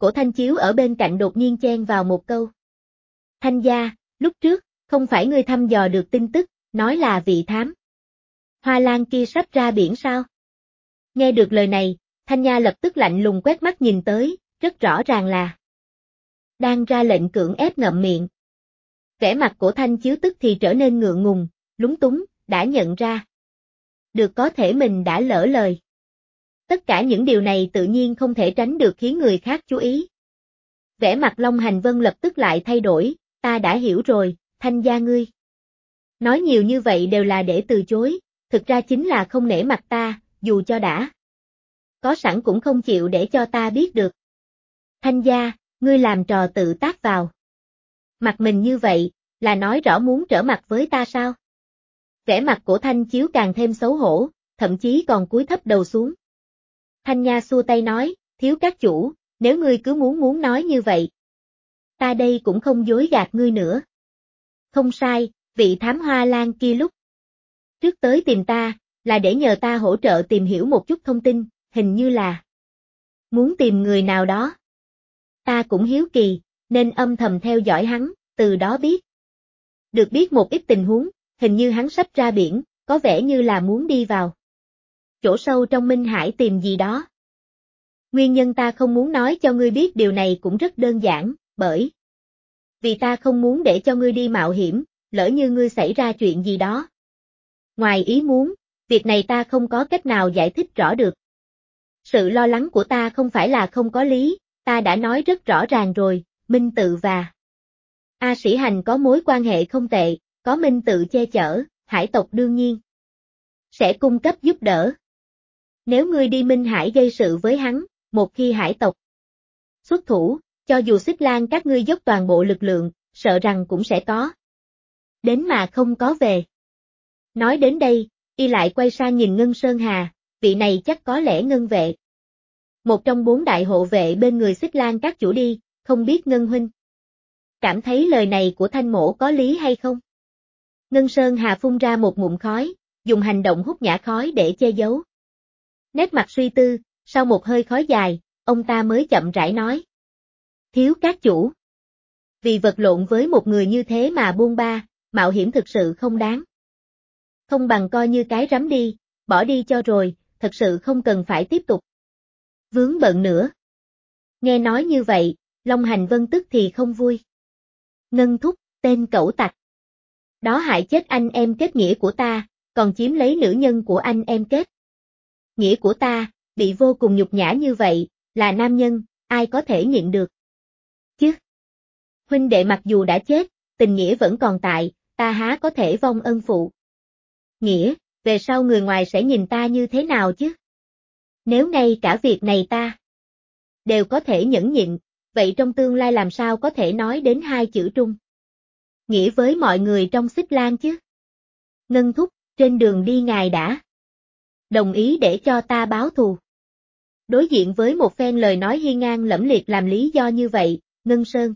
Speaker 1: Cổ Thanh Chiếu ở bên cạnh đột nhiên chen vào một câu. Thanh gia, lúc trước, không phải ngươi thăm dò được tin tức, nói là vị thám Hoa Lan kia sắp ra biển sao? Nghe được lời này, Thanh Nha lập tức lạnh lùng quét mắt nhìn tới, rất rõ ràng là đang ra lệnh cưỡng ép ngậm miệng. Vẻ mặt Cổ Thanh Chiếu tức thì trở nên ngượng ngùng, lúng túng, đã nhận ra. Được có thể mình đã lỡ lời. Tất cả những điều này tự nhiên không thể tránh được khiến người khác chú ý. Vẻ mặt Long Hành Vân lập tức lại thay đổi, ta đã hiểu rồi, Thanh gia ngươi. Nói nhiều như vậy đều là để từ chối, thực ra chính là không nể mặt ta, dù cho đã có sẵn cũng không chịu để cho ta biết được. Thanh gia, ngươi làm trò tự tác vào. Mặt mình như vậy, là nói rõ muốn trở mặt với ta sao? Vẻ mặt Cổ Thanh Chiếu càng thêm xấu hổ, thậm chí còn cúi thấp đầu xuống. Thanh Nha xua tay nói, thiếu các chủ, nếu ngươi cứ muốn nói như vậy. Ta đây cũng không dối gạt ngươi nữa. Không sai, vị thám Hoa Lan kia lúc trước tới tìm ta, là để nhờ ta hỗ trợ tìm hiểu một chút thông tin, hình như là muốn tìm người nào đó. Ta cũng hiếu kỳ, nên âm thầm theo dõi hắn, từ đó biết. Được biết một ít tình huống, hình như hắn sắp ra biển, có vẻ như là muốn đi vào chỗ sâu trong Minh Hải tìm gì đó. Nguyên nhân ta không muốn nói cho ngươi biết điều này cũng rất đơn giản, bởi vì ta không muốn để cho ngươi đi mạo hiểm, lỡ như ngươi xảy ra chuyện gì đó. Ngoài ý muốn, việc này ta không có cách nào giải thích rõ được. Sự lo lắng của ta không phải là không có lý, ta đã nói rất rõ ràng rồi, Minh Tự và A Sĩ Hành có mối quan hệ không tệ, có Minh Tự che chở, hải tộc đương nhiên sẽ cung cấp giúp đỡ. Nếu ngươi đi Minh Hải gây sự với hắn, một khi hải tộc xuất thủ, cho dù Xích Lan các ngươi dốc toàn bộ lực lượng, sợ rằng cũng sẽ có đến mà không có về. Nói đến đây, y lại quay sang nhìn Ngân Sơn Hà, vị này chắc có lẽ Ngân vệ. Một trong 4 đại hộ vệ bên người Xích Lan các chủ đi, không biết Ngân huynh cảm thấy lời này của Thanh mỗ có lý hay không? Ngân Sơn Hà phun ra một ngụm khói, dùng hành động hút nhả khói để che giấu nét mặt suy tư, sau một hơi khói dài, ông ta mới chậm rãi nói. Thiếu các chủ. Vì vật lộn với một người như thế mà buông ba, mạo hiểm thực sự không đáng. Không bằng coi như cái rắm đi, bỏ đi cho rồi, thật sự không cần phải tiếp tục vướng bận nữa. Nghe nói như vậy, Long Hành Vân tức thì không vui. Ngân thúc, tên cẩu tặc. Đó hại chết anh em kết nghĩa của ta, còn chiếm lấy nữ nhân của anh em kết nghĩa của ta, bị vô cùng nhục nhã như vậy, là nam nhân, ai có thể nhịn được. Chứ, huynh đệ mặc dù đã chết, tình nghĩa vẫn còn tại, ta há có thể vong ân phụ. Nghĩa, về sau người ngoài sẽ nhìn ta như thế nào chứ? Nếu ngay cả việc này ta đều có thể nhẫn nhịn, vậy trong tương lai làm sao có thể nói đến 2 chữ trung nghĩa với mọi người trong Xích Lan chứ? Ngân thúc, trên đường đi ngài đã đồng ý để cho ta báo thù. Đối diện với một phen lời nói hiên ngang lẫm liệt làm lý do như vậy, Ngân Sơn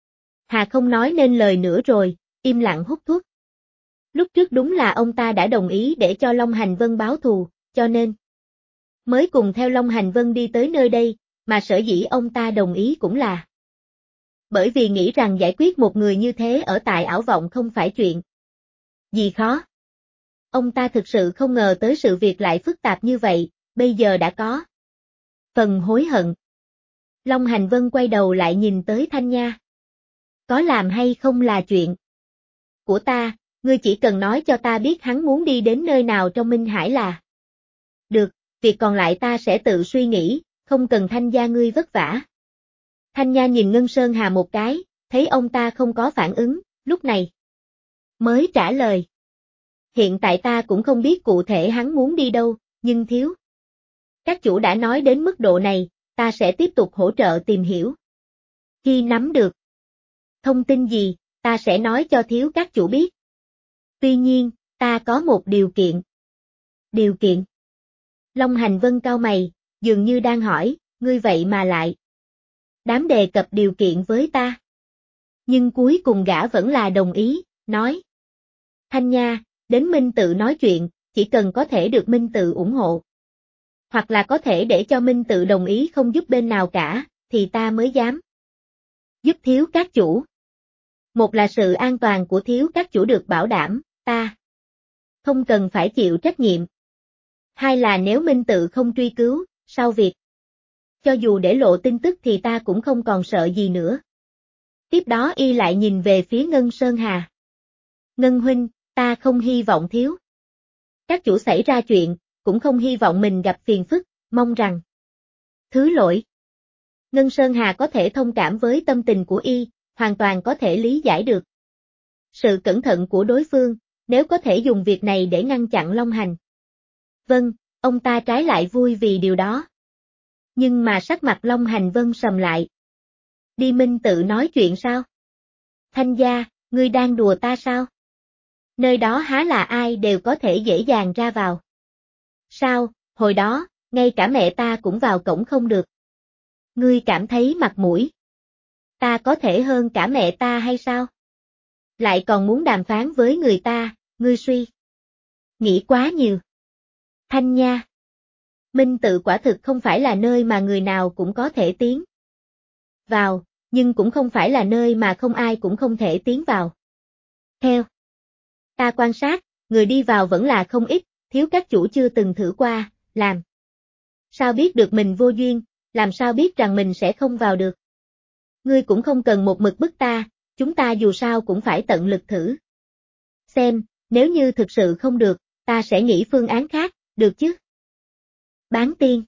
Speaker 1: Hà không nói nên lời nữa rồi, im lặng hút thuốc. Lúc trước đúng là ông ta đã đồng ý để cho Long Hành Vân báo thù, cho nên mới cùng theo Long Hành Vân đi tới nơi đây, mà sở dĩ ông ta đồng ý cũng là bởi vì nghĩ rằng giải quyết một người như thế ở tại ảo vọng không phải chuyện gì khó. Ông ta thực sự không ngờ tới sự việc lại phức tạp như vậy, bây giờ đã có phần hối hận. Long Hành Vân quay đầu lại nhìn tới Thanh Nha. Có làm hay không là chuyện của ta, ngươi chỉ cần nói cho ta biết hắn muốn đi đến nơi nào trong Minh Hải là được, việc còn lại ta sẽ tự suy nghĩ, không cần Thanh gia ngươi vất vả. Thanh Nha nhìn Ngân Sơn Hà một cái, thấy ông ta không có phản ứng, lúc này mới trả lời. Hiện tại ta cũng không biết cụ thể hắn muốn đi đâu, nhưng thiếu các chủ đã nói đến mức độ này, ta sẽ tiếp tục hỗ trợ tìm hiểu. Khi nắm được thông tin gì, ta sẽ nói cho thiếu các chủ biết. Tuy nhiên, ta có một điều kiện. Điều kiện? Long Hành Vân cau mày, dường như đang hỏi, ngươi vậy mà lại dám đề cập điều kiện với ta. Nhưng cuối cùng gã vẫn là đồng ý, nói. Thanh Nha, đến Minh Tự nói chuyện, chỉ cần có thể được Minh Tự ủng hộ. Hoặc là có thể để cho Minh Tự đồng ý không giúp bên nào cả, thì ta mới dám giúp thiếu các chủ. Một là sự an toàn của thiếu các chủ được bảo đảm, ta không cần phải chịu trách nhiệm. Hai là nếu Minh Tự không truy cứu, sau việc cho dù để lộ tin tức thì ta cũng không còn sợ gì nữa. Tiếp đó y lại nhìn về phía Ngân Sơn Hà. Ngân huynh, ta không hy vọng thiếu các chủ xảy ra chuyện, cũng không hy vọng mình gặp phiền phức, mong rằng thứ lỗi. Ngân Sơn Hà có thể thông cảm với tâm tình của y, hoàn toàn có thể lý giải được sự cẩn thận của đối phương, nếu có thể dùng việc này để ngăn chặn Long Hành. Vâng, ông ta trái lại vui vì điều đó. Nhưng mà sắc mặt Long Hành Vân sầm lại. Đi Minh Tự nói chuyện sao? Thanh gia, ngươi đang đùa ta sao? Nơi đó há là ai đều có thể dễ dàng ra vào. Sao, hồi đó, ngay cả mẹ ta cũng vào cổng không được. Ngươi cảm thấy mặt mũi ta có thể hơn cả mẹ ta hay sao? Lại còn muốn đàm phán với người ta, ngươi suy nghĩ quá nhiều. Thanh nha. Minh Tự quả thực không phải là nơi mà người nào cũng có thể tiến vào, nhưng cũng không phải là nơi mà không ai cũng không thể tiến vào. Theo ta quan sát, người đi vào vẫn là không ít, thiếu các chủ chưa từng thử qua, làm sao biết được mình vô duyên, làm sao biết rằng mình sẽ không vào được. Ngươi cũng không cần một mực bức ta, chúng ta dù sao cũng phải tận lực thử. Xem, nếu như thực sự không được, ta sẽ nghĩ phương án khác, được chứ? Bán tiên.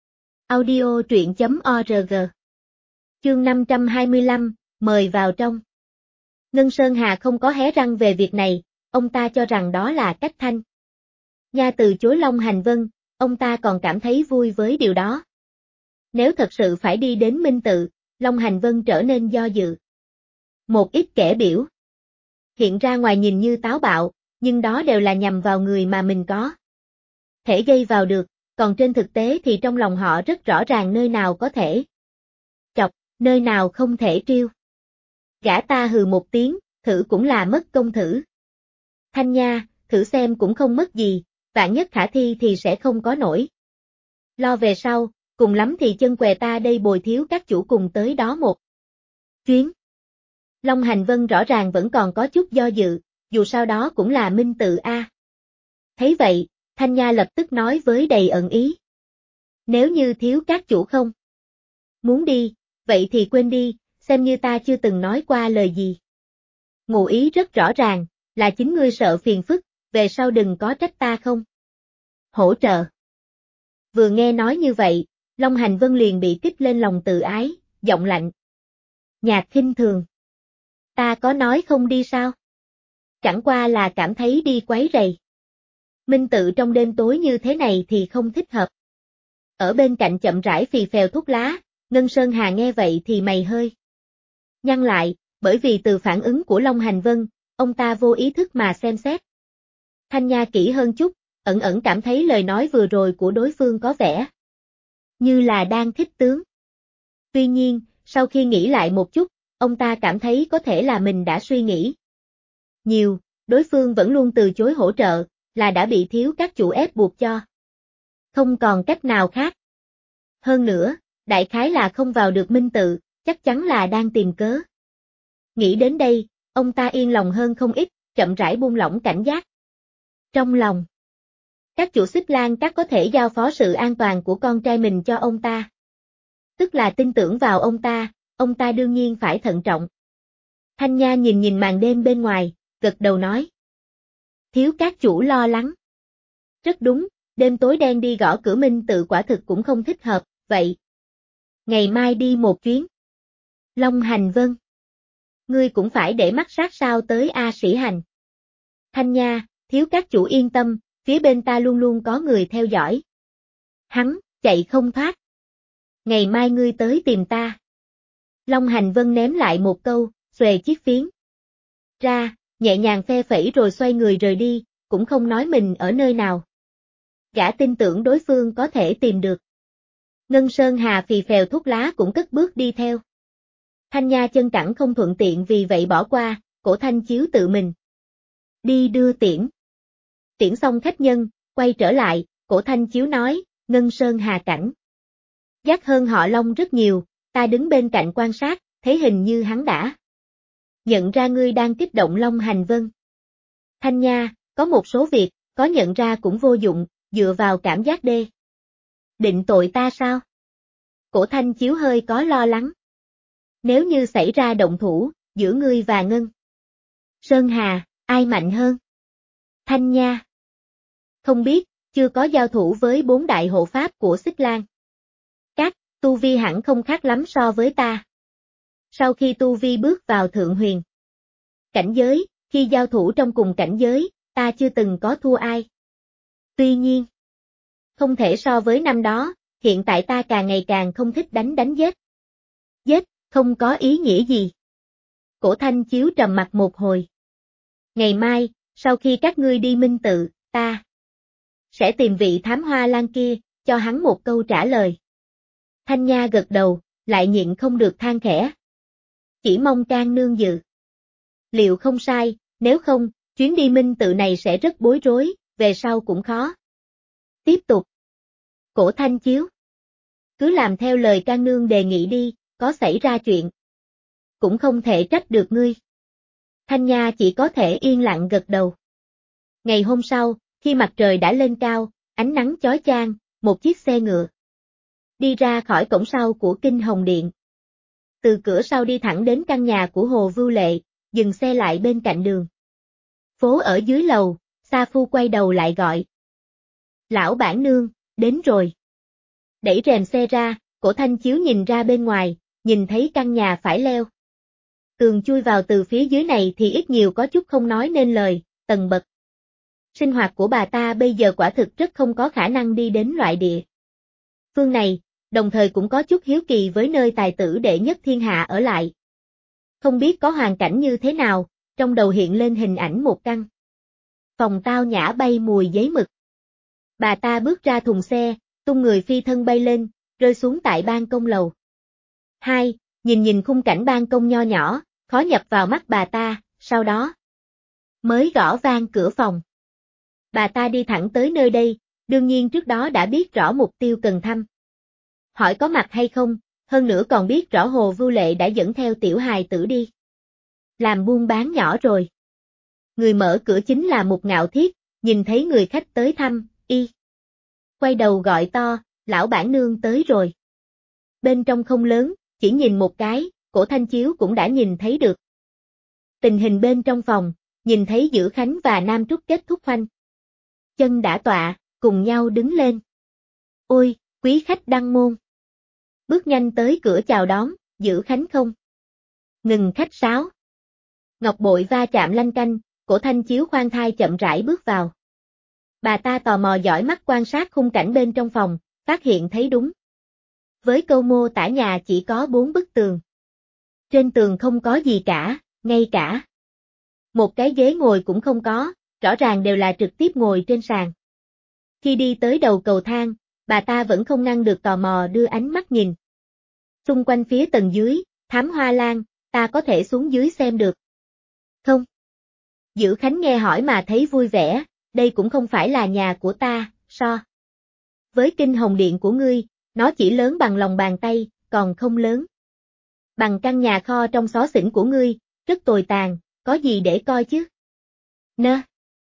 Speaker 1: Audio truyện.org. Chương 525, mời vào trong. Ngân Sơn Hà không có hé răng về việc này, ông ta cho rằng đó là cách Thanh nha từ chối Long Hành Vân, ông ta còn cảm thấy vui với điều đó. Nếu thật sự phải đi đến Minh Tự, Long Hành Vân trở nên do dự. Một ít kẻ biểu hiện ra ngoài nhìn như táo bạo, nhưng đó đều là nhằm vào người mà mình có thể gây vào được, còn trên thực tế thì trong lòng họ rất rõ ràng nơi nào có thể chọc, nơi nào không thể trêu. Gã ta hừ một tiếng, thử cũng là mất công thử. Thanh nha, thử xem cũng không mất gì, vạn nhất khả thi thì sẽ không có nổi lo về sau, cùng lắm thì chân què ta đây bồi thiếu các chủ cùng tới đó một chuyến. Long Hành Vân rõ ràng vẫn còn có chút do dự, dù sao đó cũng là Minh Tự a. Thấy vậy, Thanh Nha lập tức nói với đầy ẩn ý. Nếu như thiếu các chủ không muốn đi, vậy thì quên đi, xem như ta chưa từng nói qua lời gì. Ngụ ý rất rõ ràng, là chính ngươi sợ phiền phức, về sau đừng có trách ta không hỗ trợ. Vừa nghe nói như vậy, Long Hành Vân liền bị kích lên lòng tự ái, giọng lạnh nhạt khinh thường. Ta có nói không đi sao? Chẳng qua là cảm thấy đi quấy rầy. Minh Tự trong đêm tối như thế này thì không thích hợp. Ở bên cạnh chậm rãi phì phèo thuốc lá, Ngân Sơn Hà nghe vậy thì mày hơi nhăn lại, bởi vì từ phản ứng của Long Hành Vân, ông ta vô ý thức mà xem xét. Thanh Nha kỹ hơn chút, ẩn ẩn cảm thấy lời nói vừa rồi của đối phương có vẻ như là đang khích tướng. Tuy nhiên, sau khi nghĩ lại một chút, ông ta cảm thấy có thể là mình đã suy nghĩ nhiều, đối phương vẫn luôn từ chối hỗ trợ, là đã bị thiếu các chủ ép buộc cho. Không còn cách nào khác. Hơn nữa, đại khái là không vào được Minh Tự, chắc chắn là đang tìm cớ. Nghĩ đến đây, ông ta yên lòng hơn không ít, chậm rãi buông lỏng cảnh giác. Trong lòng, các chủ Xích Lan các có thể giao phó sự an toàn của con trai mình cho ông ta. Tức là tin tưởng vào ông ta đương nhiên phải thận trọng. Thanh Nha nhìn nhìn màn đêm bên ngoài, gật đầu nói. Thiếu các chủ lo lắng. Rất đúng, đêm tối đen đi gõ cửa Minh Tự quả thực cũng không thích hợp, vậy. Ngày mai đi một chuyến. Long Hành Vân. Ngươi cũng phải để mắt sát sao tới A Sĩ Hành. Thanh Nha, thiếu các chủ yên tâm, phía bên ta luôn luôn có người theo dõi. Hắn, chạy không thoát. Ngày mai ngươi tới tìm ta. Long Hành Vân ném lại một câu, xuề chiếc phiến ra, nhẹ nhàng phe phẩy rồi xoay người rời đi, cũng không nói mình ở nơi nào. Gã tin tưởng đối phương có thể tìm được. Ngân Sơn Hà phì phèo thuốc lá cũng cất bước đi theo. Thanh Nha chân cẳng không thuận tiện vì vậy bỏ qua, Cổ Thanh Chiếu tự mình đi đưa tiễn. Tiễn xong khách nhân, quay trở lại, Cổ Thanh Chiếu nói, Ngân Sơn Hà cảnh giác hơn họ Long rất nhiều, Ta đứng bên cạnh quan sát, thấy hình như hắn đã nhận ra ngươi đang kích động Long Hành Vân. Thanh Nha, có một số việc, có nhận ra cũng vô dụng, dựa vào cảm giác đê. Định tội ta sao? Cổ Thanh Chiếu hơi có lo lắng. Nếu như xảy ra động thủ, giữa ngươi và Ngân Sơn Hà, ai mạnh hơn? Thanh Nha. Không biết, chưa có giao thủ với 4 đại hộ pháp của Xích Lan. Các tu vi hẳn không khác lắm so với ta. Sau khi tu vi bước vào thượng huyền cảnh giới, khi giao thủ trong cùng cảnh giới, ta chưa từng có thua ai. Tuy nhiên, không thể so với năm đó, hiện tại ta càng ngày càng không thích đánh giết. Giết, không có ý nghĩa gì. Cổ Thanh Chiếu trầm mặt một hồi. Ngày mai, sau khi các ngươi đi minh tự, ta sẽ tìm vị thám hoa lan kia, cho hắn một câu trả lời. Thanh Nha gật đầu, lại nhịn không được than khẽ. Chỉ mong Can nương dự liệu không sai, nếu không, chuyến đi minh tự này sẽ rất bối rối, về sau cũng khó. Tiếp tục. Cổ Thanh Chiếu. Cứ làm theo lời Can nương đề nghị đi, có xảy ra chuyện. Cũng không thể trách được ngươi. Thanh Nha chỉ có thể yên lặng gật đầu. Ngày hôm sau, khi mặt trời đã lên cao, ánh nắng chói chang, một chiếc xe ngựa đi ra khỏi cổng sau của Kinh Hồng Điện. Từ cửa sau đi thẳng đến căn nhà của Hồ Vưu Lệ, dừng xe lại bên cạnh đường phố ở dưới lầu, Sa Phu quay đầu lại gọi. Lão bản nương, đến rồi. Đẩy rèm xe ra, Cổ Thanh Chiếu nhìn ra bên ngoài, nhìn thấy căn nhà phải leo tường chui vào từ phía dưới này thì ít nhiều có chút không nói nên lời, tầng bậc. Sinh hoạt của bà ta bây giờ quả thực rất không có khả năng đi đến loại địa phương này, đồng thời cũng có chút hiếu kỳ với nơi tài tử đệ nhất thiên hạ ở lại. Không biết có hoàn cảnh như thế nào, trong đầu hiện lên hình ảnh một căn phòng tao nhã bay mùi giấy mực. Bà ta bước ra thùng xe, tung người phi thân bay lên, rơi xuống tại ban công lầu 2, nhìn khung cảnh ban công nho nhỏ, khó nhập vào mắt bà ta, sau đó mới gõ vang cửa phòng. Bà ta đi thẳng tới nơi đây, đương nhiên trước đó đã biết rõ mục tiêu cần thăm hỏi có mặt hay không, hơn nữa còn biết rõ Hồ Vưu Lệ đã dẫn theo tiểu hài tử đi làm buôn bán nhỏ rồi. Người mở cửa chính là một Ngạo Thiết, nhìn thấy người khách tới thăm, quay đầu gọi to, lão bản nương tới rồi. Bên trong không lớn, chỉ nhìn một cái, Cổ Thanh Chiếu cũng đã nhìn thấy được tình hình bên trong phòng, nhìn thấy Dữ Khánh và Nam Trúc kết thúc khoanh chân đã tọa, cùng nhau đứng lên. Ôi, quý khách đăng môn. Bước nhanh tới cửa chào đón, Dữ Khánh không ngừng khách sáo. Ngọc bội va chạm lanh canh, Cổ Thanh Chiếu khoan thai chậm rãi bước vào. Bà ta tò mò dõi mắt quan sát khung cảnh bên trong phòng, phát hiện thấy đúng. Với câu mô tả nhà chỉ có 4 bức tường. Trên tường không có gì cả, ngay cả một cái ghế ngồi cũng không có, rõ ràng đều là trực tiếp ngồi trên sàn. Khi đi tới đầu cầu thang, bà ta vẫn không ngăn được tò mò đưa ánh mắt nhìn xung quanh phía tầng dưới, Thám Hoa Lan, ta có thể xuống dưới xem được không? Dữ Khánh nghe hỏi mà thấy vui vẻ, đây cũng không phải là nhà của ta, so với Kinh Hồng Điện của ngươi, nó chỉ lớn bằng lòng bàn tay, còn không lớn bằng căn nhà kho trong xó xỉnh của ngươi, rất tồi tàn, có gì để coi chứ? Nơ.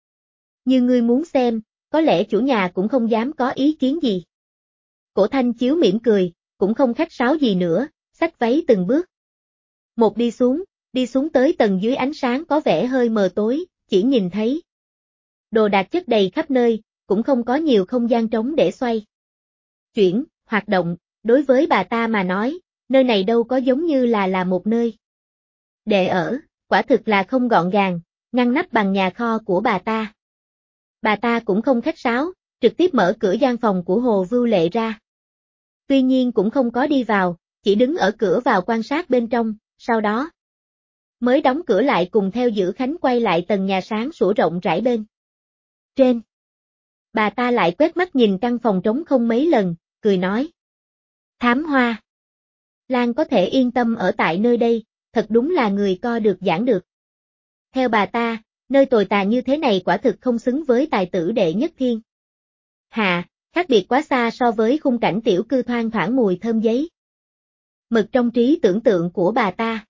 Speaker 1: Như ngươi muốn xem, có lẽ chủ nhà cũng không dám có ý kiến gì. Cổ Thanh Chiếu mỉm cười, cũng không khách sáo gì nữa, xách váy từng bước. Một đi xuống tới tầng dưới ánh sáng có vẻ hơi mờ tối, chỉ nhìn thấy đồ đạc chất đầy khắp nơi, cũng không có nhiều không gian trống để xoay chuyển, hoạt động, đối với bà ta mà nói, nơi này đâu có giống như là một nơi để ở, quả thực là không gọn gàng, ngăn nắp bằng nhà kho của bà ta. Bà ta cũng không khách sáo, trực tiếp mở cửa gian phòng của Hồ Vưu Lệ ra. Tuy nhiên cũng không có đi vào, chỉ đứng ở cửa vào quan sát bên trong, sau đó mới đóng cửa lại cùng theo Dữ Khánh quay lại tầng nhà sáng sủa rộng rãi bên trên. Bà ta lại quét mắt nhìn căn phòng trống không mấy lần, cười nói. Thám Hoa Lan có thể yên tâm ở tại nơi đây, thật đúng là người co được giảng được. Theo bà ta, nơi tồi tàn như thế này quả thực không xứng với tài tử đệ nhất thiên hạ, khác biệt quá xa so với khung cảnh tiểu cư thoang thoảng mùi thơm giấy mực trong trí tưởng tượng của bà ta.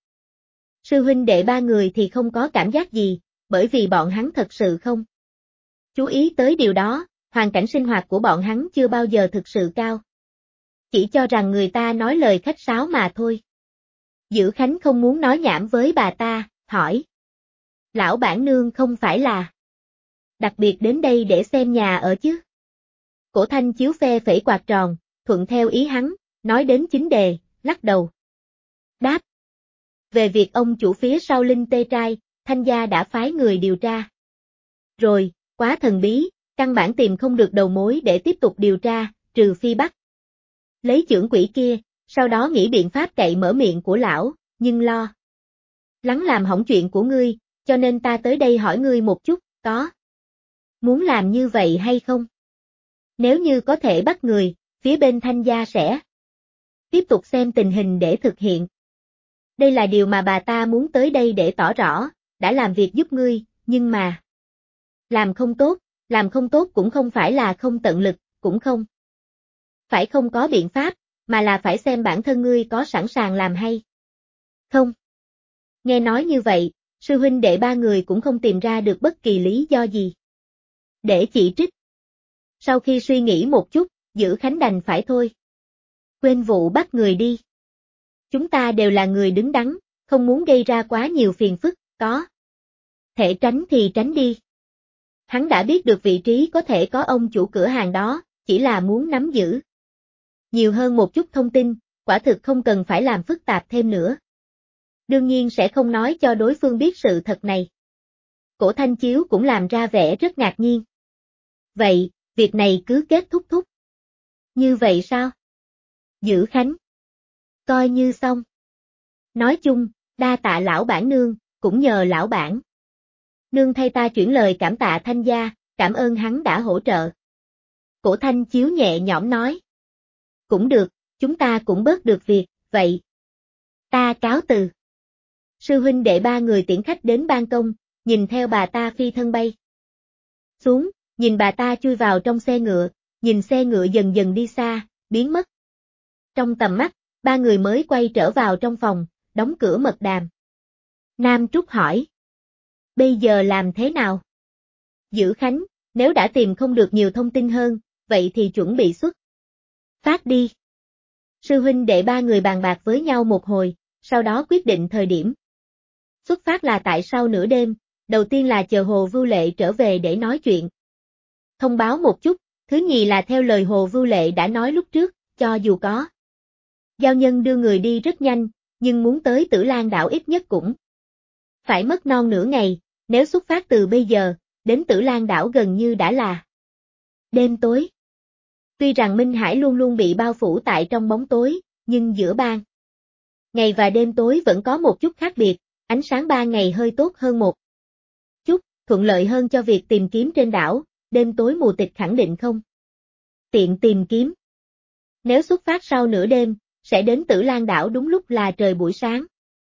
Speaker 1: Sư huynh đệ ba người thì không có cảm giác gì, bởi vì bọn hắn thật sự không chú ý tới điều đó, hoàn cảnh sinh hoạt của bọn hắn chưa bao giờ thực sự cao. Chỉ cho rằng người ta nói lời khách sáo mà thôi. Dữ Khánh không muốn nói nhảm với bà ta, hỏi. Lão bản nương không phải là đặc biệt đến đây để xem nhà ở chứ? Cổ Thanh Chiếu phe phẩy quạt tròn, thuận theo ý hắn, nói đến chính đề, lắc đầu. Đáp. Về việc ông chủ phía sau Linh Tê Trai, Thanh gia đã phái người điều tra. Rồi, quá thần bí, căn bản tìm không được đầu mối để tiếp tục điều tra, trừ phi bắt lấy chưởng quỷ kia, sau đó nghĩ biện pháp cậy mở miệng của lão, nhưng lo lắng làm hỏng chuyện của ngươi, cho nên ta tới đây hỏi ngươi một chút, có muốn làm như vậy hay không? Nếu như có thể bắt người, phía bên Thanh gia sẽ tiếp tục xem tình hình để thực hiện. Đây là điều mà bà ta muốn tới đây để tỏ rõ, đã làm việc giúp ngươi, nhưng mà làm không tốt cũng không phải là không tận lực, cũng không phải không có biện pháp, mà là phải xem bản thân ngươi có sẵn sàng làm hay không. Nghe nói như vậy, sư huynh đệ ba người cũng không tìm ra được bất kỳ lý do gì để chỉ trích. Sau khi suy nghĩ một chút, Dữ Khánh đành phải thôi. Quên vụ bắt người đi. Chúng ta đều là người đứng đắn, không muốn gây ra quá nhiều phiền phức, có thể tránh thì tránh đi. Hắn đã biết được vị trí có thể có ông chủ cửa hàng đó, chỉ là muốn nắm giữ nhiều hơn một chút thông tin, quả thực không cần phải làm phức tạp thêm nữa. Đương nhiên sẽ không nói cho đối phương biết sự thật này. Cổ Thanh Chiếu cũng làm ra vẻ rất ngạc nhiên. Vậy, việc này cứ kết thúc. Như vậy sao? Dữ Khánh. Coi như xong. Nói chung, đa tạ lão bản nương, cũng nhờ lão bản nương thay ta chuyển lời cảm tạ Thanh gia, cảm ơn hắn đã hỗ trợ. Cổ Thanh Chiếu nhẹ nhõm nói. Cũng được, chúng ta cũng bớt được việc, vậy. Ta cáo từ. Sư huynh đệ ba người tiễn khách đến ban công, nhìn theo bà ta phi thân bay xuống, nhìn bà ta chui vào trong xe ngựa, nhìn xe ngựa dần dần đi xa, biến mất trong tầm mắt, ba người mới quay trở vào trong phòng, đóng cửa mật đàm. Nam Trúc hỏi. Bây giờ làm thế nào? Dữ Khánh, nếu đã tìm không được nhiều thông tin hơn, vậy thì chuẩn bị xuất phát đi. Sư huynh đệ ba người bàn bạc với nhau một hồi, sau đó quyết định thời điểm xuất phát là tại sau nửa đêm, đầu tiên là chờ Hồ Vưu Lệ trở về để nói chuyện. Thông báo một chút, thứ nhì là theo lời Hồ Vưu Lệ đã nói lúc trước, cho dù có giao nhân đưa người đi rất nhanh, nhưng muốn tới Tử Lan đảo ít nhất cũng phải mất non nửa ngày, nếu xuất phát từ bây giờ, đến Tử Lan đảo gần như đã là đêm tối. Tuy rằng Minh Hải luôn luôn bị bao phủ tại trong bóng tối, nhưng giữa ban ngày và đêm tối vẫn có một chút khác biệt, ánh sáng ban ngày hơi tốt hơn một chút, thuận lợi hơn cho việc tìm kiếm trên đảo, đêm tối mù tịch khẳng định không tiện tìm kiếm. Nếu xuất phát sau nửa đêm, sẽ đến Tử Lan đảo đúng lúc là trời buổi sáng.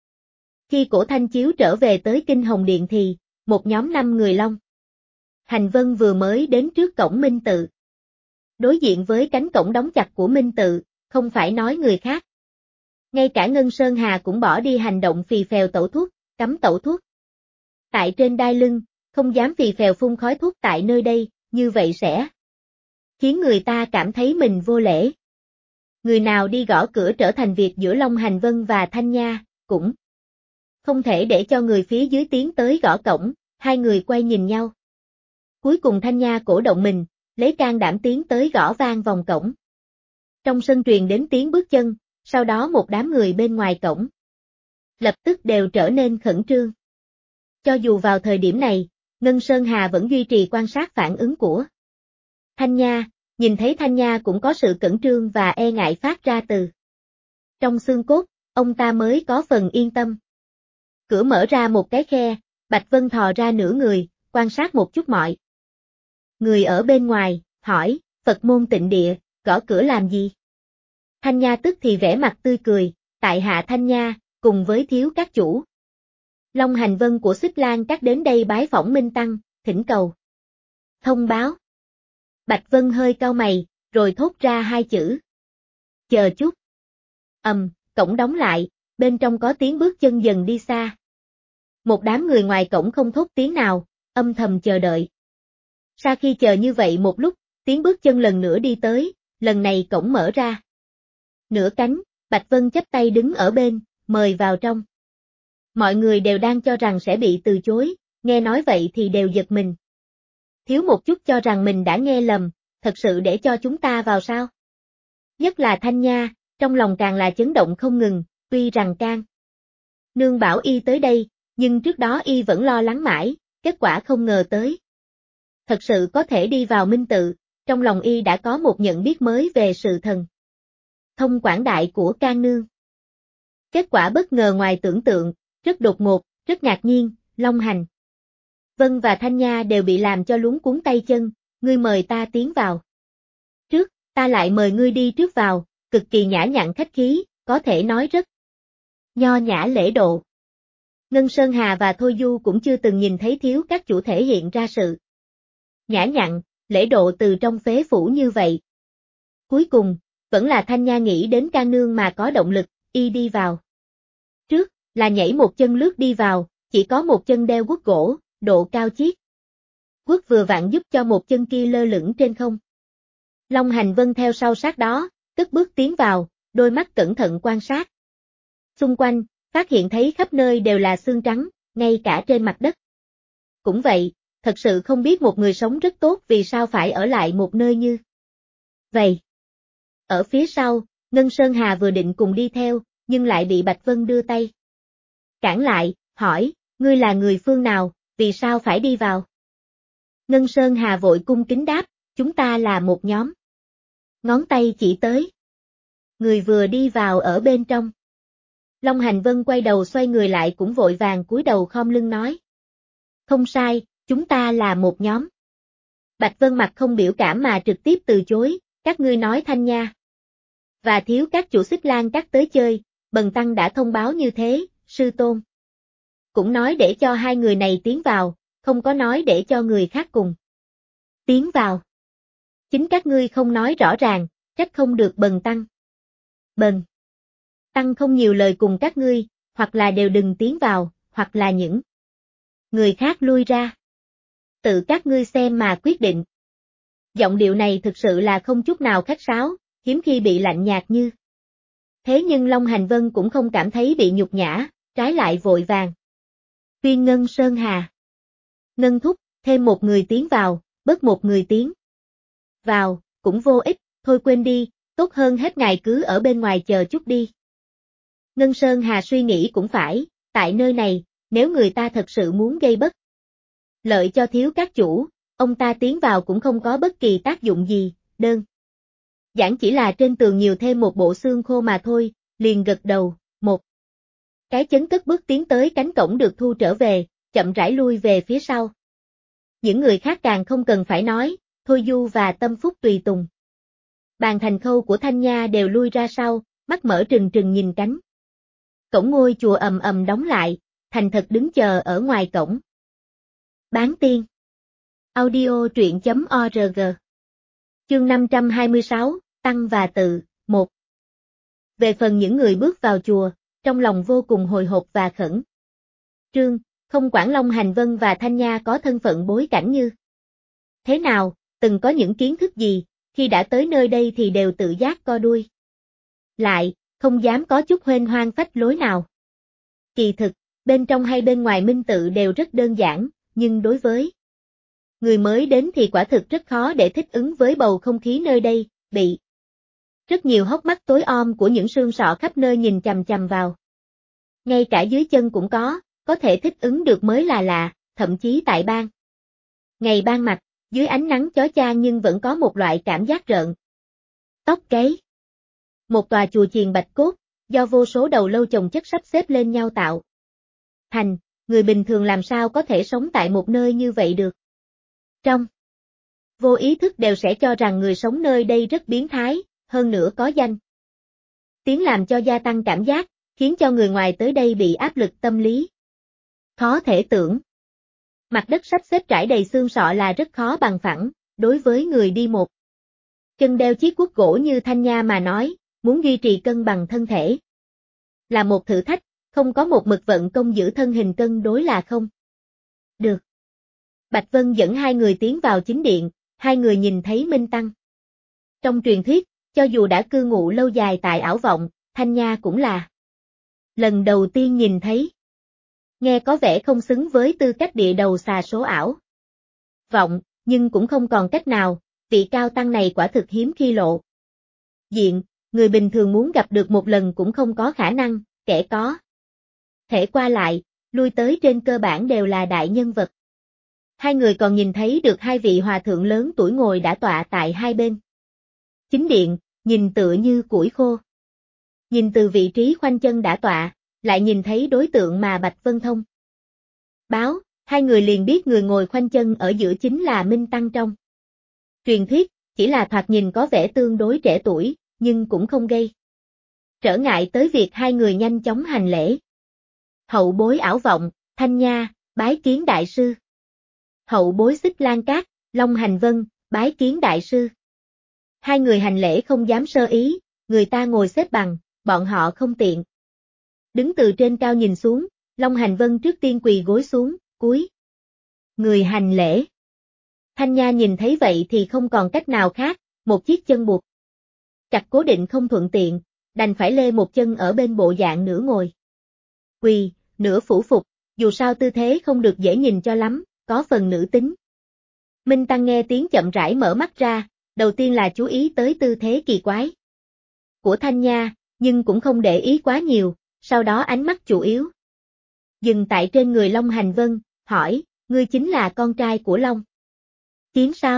Speaker 1: Khi Cổ Thanh Chiếu trở về tới Kinh Hồng Điện thì, một nhóm 5 người Long Hành Vân vừa mới đến trước cổng Minh Tự. Đối diện với cánh cổng đóng chặt của Minh Tự, không phải nói người khác. Ngay cả Ngân Sơn Hà cũng bỏ đi hành động phì phèo tẩu thuốc, cắm tẩu thuốc. Tại trên đai lưng, không dám phì phèo phun khói thuốc tại nơi đây, như vậy sẽ khiến người ta cảm thấy mình vô lễ. Người nào đi gõ cửa trở thành việc giữa Long Hành Vân và Thanh Nha, cũng không thể để cho người phía dưới tiến tới gõ cổng, hai người quay nhìn nhau. Cuối cùng Thanh Nha cổ động mình, lấy can đảm tiến tới gõ vang vòng cổng. Trong sân truyền đến tiếng bước chân, sau đó một đám người bên ngoài cổng lập tức đều trở nên khẩn trương. Cho dù vào thời điểm này, Ngân Sơn Hà vẫn duy trì quan sát phản ứng của Thanh Nha, nhìn thấy Thanh Nha cũng có sự cẩn trương và e ngại phát ra từ trong xương cốt, ông ta mới có phần yên tâm. Cửa mở ra một cái khe, Bạch Vân thò ra nửa người, quan sát một chút mọi người ở bên ngoài, hỏi, Phật môn tịnh địa, gõ cửa làm gì? Thanh Nha tức thì vẻ mặt tươi cười, tại hạ Thanh Nha, cùng với thiếu các chủ. Long Hành Vân của Xích Lan Các đến đây bái phỏng Minh Tăng, thỉnh cầu. Thông báo. Bạch Vân hơi cau mày, rồi thốt ra hai chữ. Chờ chút. cổng đóng lại, bên trong có tiếng bước chân dần đi xa. Một đám người ngoài cổng không thốt tiếng nào, âm thầm chờ đợi. Sau khi chờ như vậy một lúc, tiếng bước chân lần nữa đi tới, lần này cổng mở ra. Nửa cánh, Bạch Vân chắp tay đứng ở bên, mời vào trong. Mọi người đều đang cho rằng sẽ bị từ chối, nghe nói vậy thì đều giật mình. Thiếu một chút cho rằng mình đã nghe lầm, thật sự để cho chúng ta vào sao? Nhất là Thanh Nha, trong lòng càng là chấn động không ngừng, tuy rằng can nương bảo y tới đây, nhưng trước đó y vẫn lo lắng mãi, kết quả không ngờ tới. Thật sự có thể đi vào minh tự, trong lòng y đã có một nhận biết mới về sự thần thông quảng đại của can nương. Kết quả bất ngờ ngoài tưởng tượng, rất đột ngột, rất ngạc nhiên, Long Hành Vân và Thanh Nha đều bị làm cho luống cuống tay chân, ngươi mời ta tiến vào trước, ta lại mời ngươi đi trước vào, cực kỳ nhã nhặn khách khí, có thể nói rất nho nhã lễ độ. Ngân Sơn Hà và Thôi Du cũng chưa từng nhìn thấy thiếu các chủ thể hiện ra sự nhã nhặn, lễ độ từ trong phế phủ như vậy. Cuối cùng, vẫn là Thanh Nha nghĩ đến can nương mà có động lực, y đi vào trước, là nhảy một chân lướt đi vào, chỉ có một chân đeo guốc gỗ, độ cao chiếc guốc vừa vặn giúp cho một chân kia lơ lửng trên không. Long Hành Vân theo sau sát đó, cất bước tiến vào, đôi mắt cẩn thận quan sát. Xung quanh, phát hiện thấy khắp nơi đều là xương trắng, ngay cả trên mặt đất. Cũng vậy, thật sự không biết một người sống rất tốt vì sao phải ở lại một nơi như vậy. Ở phía sau, Ngân Sơn Hà vừa định cùng đi theo, nhưng lại bị Bạch Vân đưa tay cản lại, hỏi, ngươi là người phương nào, vì sao phải đi vào? Ngân Sơn Hà vội cung kính đáp, chúng ta là một nhóm. Ngón tay chỉ tới người vừa đi vào ở bên trong. Long Hành Vân quay đầu xoay người lại cũng vội vàng cúi đầu khom lưng nói. Không sai, chúng ta là một nhóm. Bạch Vân mặt không biểu cảm mà trực tiếp từ chối, các ngươi nói Thanh Nha và thiếu các chủ Xích Lan Các tới chơi, Bần Tăng đã thông báo như thế, sư tôn. Cũng nói để cho hai người này tiến vào, không có nói để cho người khác cùng tiến vào. Chính các ngươi không nói rõ ràng, trách không được Bần Tăng. Bần Tăng không nhiều lời cùng các ngươi, hoặc là đều đừng tiến vào, hoặc là những người khác lui ra. Tự các ngươi xem mà quyết định. Giọng điệu này thực sự là không chút nào khách sáo, hiếm khi bị lạnh nhạt như. Thế nhưng Long Hành Vân cũng không cảm thấy bị nhục nhã, trái lại vội vàng. Khuyên Ngân Sơn Hà. Ngân thúc, thêm một người tiến vào, bớt một người tiến vào, cũng vô ích, thôi quên đi, tốt hơn hết ngài cứ ở bên ngoài chờ chút đi. Ngân Sơn Hà suy nghĩ cũng phải, tại nơi này, nếu người ta thật sự muốn gây bất lợi cho thiếu các chủ, ông ta tiến vào cũng không có bất kỳ tác dụng gì, đơn giản chỉ là trên tường nhiều thêm một bộ xương khô mà thôi, liền gật đầu, một cái chấn cất bước tiến tới cánh cổng được thu trở về, chậm rãi lui về phía sau. Những người khác càng không cần phải nói, Thôi Du và Tâm Phúc tùy tùng. Bàn thành khâu của Thanh Nha đều lui ra sau, mắt mở trừng trừng nhìn cánh cổng ngôi chùa ầm ầm đóng lại, thành thật đứng chờ ở ngoài cổng. Bán tiên. Audio truyện.org. Chương 526, Tăng và Tự, 1. Về phần những người bước vào chùa, trong lòng vô cùng hồi hộp và khẩn trương, không quản Long Hành Vân và Thanh Nha có thân phận bối cảnh như thế nào, từng có những kiến thức gì, khi đã tới nơi đây thì đều tự giác co đuôi lại, không dám có chút huênh hoang phách lối nào. Kỳ thực, bên trong hay bên ngoài minh tự đều rất đơn giản, nhưng đối với người mới đến thì quả thực rất khó để thích ứng với bầu không khí nơi đây, bị rất nhiều hốc mắt tối om của những xương sọ khắp nơi nhìn chằm chằm vào. Ngay cả dưới chân cũng có thể thích ứng được mới là lạ, thậm chí tại ngày ban mặt, dưới ánh nắng chói chang nhưng vẫn có một loại cảm giác rợn tóc gáy. Một tòa chùa chiền bạch cốt, do vô số đầu lâu chồng chất sắp xếp lên nhau tạo thành, người bình thường làm sao có thể sống tại một nơi như vậy được. Trong vô ý thức đều sẽ cho rằng người sống nơi đây rất biến thái, hơn nữa có danh tiếng làm cho gia tăng cảm giác, khiến cho người ngoài tới đây bị áp lực tâm lý. Khó thể tưởng. Mặt đất sắp xếp trải đầy xương sọ là rất khó bằng phẳng, đối với người đi một chân đeo chiếc guốc gỗ như Thanh Nha mà nói, muốn duy trì cân bằng thân thể. là một thử thách, không có một mực vận công giữ thân hình cân đối là không được. Bạch Vân dẫn hai người tiến vào chính điện, hai người nhìn thấy Minh Tăng. Trong truyền thuyết, cho dù đã cư ngụ lâu dài tại ảo vọng, Thanh Nha cũng là lần đầu tiên nhìn thấy. Nghe có vẻ không xứng với tư cách địa đầu xà số ảo vọng, nhưng cũng không còn cách nào, vị cao tăng này quả thực hiếm khi lộ diện, người bình thường muốn gặp được một lần cũng không có khả năng, kẻ có thể qua lại, lui tới trên cơ bản đều là đại nhân vật. Hai người còn nhìn thấy được hai vị hòa thượng lớn tuổi ngồi đã tọa tại hai bên chính điện, nhìn tựa như củi khô. Nhìn từ vị trí khoanh chân đã tọa, lại nhìn thấy đối tượng mà Bạch Vân thông báo, hai người liền biết người ngồi khoanh chân ở giữa chính là Minh Tăng trong truyền thuyết, chỉ là thoạt nhìn có vẻ tương đối trẻ tuổi, nhưng cũng không gây trở ngại tới việc hai người nhanh chóng hành lễ. Hậu bối ảo vọng, Thanh Nha, bái kiến đại sư. Hậu bối Xích Lan Cát, Long Hành Vân, bái kiến đại sư. Hai người hành lễ không dám sơ ý, người ta ngồi xếp bằng, bọn họ không tiện. Đứng từ trên cao nhìn xuống, Long Hành Vân trước tiên quỳ gối xuống, cúi người hành lễ. Thanh Nha nhìn thấy vậy thì không còn cách nào khác, một chiếc chân buộc chặt cố định không thuận tiện, đành phải lê một chân ở bên bộ dạng nửa ngồi quỳ, nửa phủ phục, dù sao tư thế không được dễ nhìn cho lắm, có phần nữ tính. Minh Tăng nghe tiếng chậm rãi mở mắt ra, đầu tiên là chú ý tới tư thế kỳ quái của Thanh Nha, nhưng cũng không để ý quá nhiều, sau đó ánh mắt chủ yếu dừng tại trên người Long Hành Vân, hỏi, ngươi chính là con trai của Long Kiến sao?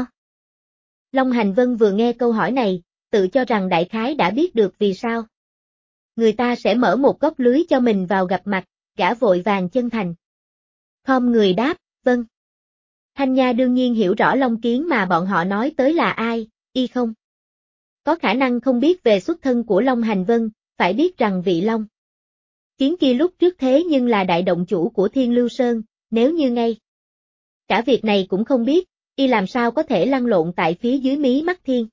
Speaker 1: Long Hành Vân vừa nghe câu hỏi này, tự cho rằng đại khái đã biết được vì sao người ta sẽ mở một góc lưới cho mình vào gặp mặt, gã vội vàng chân thành khom người đáp, vâng. Thanh Nha đương nhiên hiểu rõ Long Kiến mà bọn họ nói tới là ai, y không có khả năng không biết về xuất thân của Long Hành Vân, phải biết rằng vị Long Kiến kia lúc trước thế nhưng là đại động chủ của Thiên Lưu Sơn, nếu như ngay cả việc này cũng không biết, y làm sao có thể lăn lộn tại phía dưới mí mắt Thiên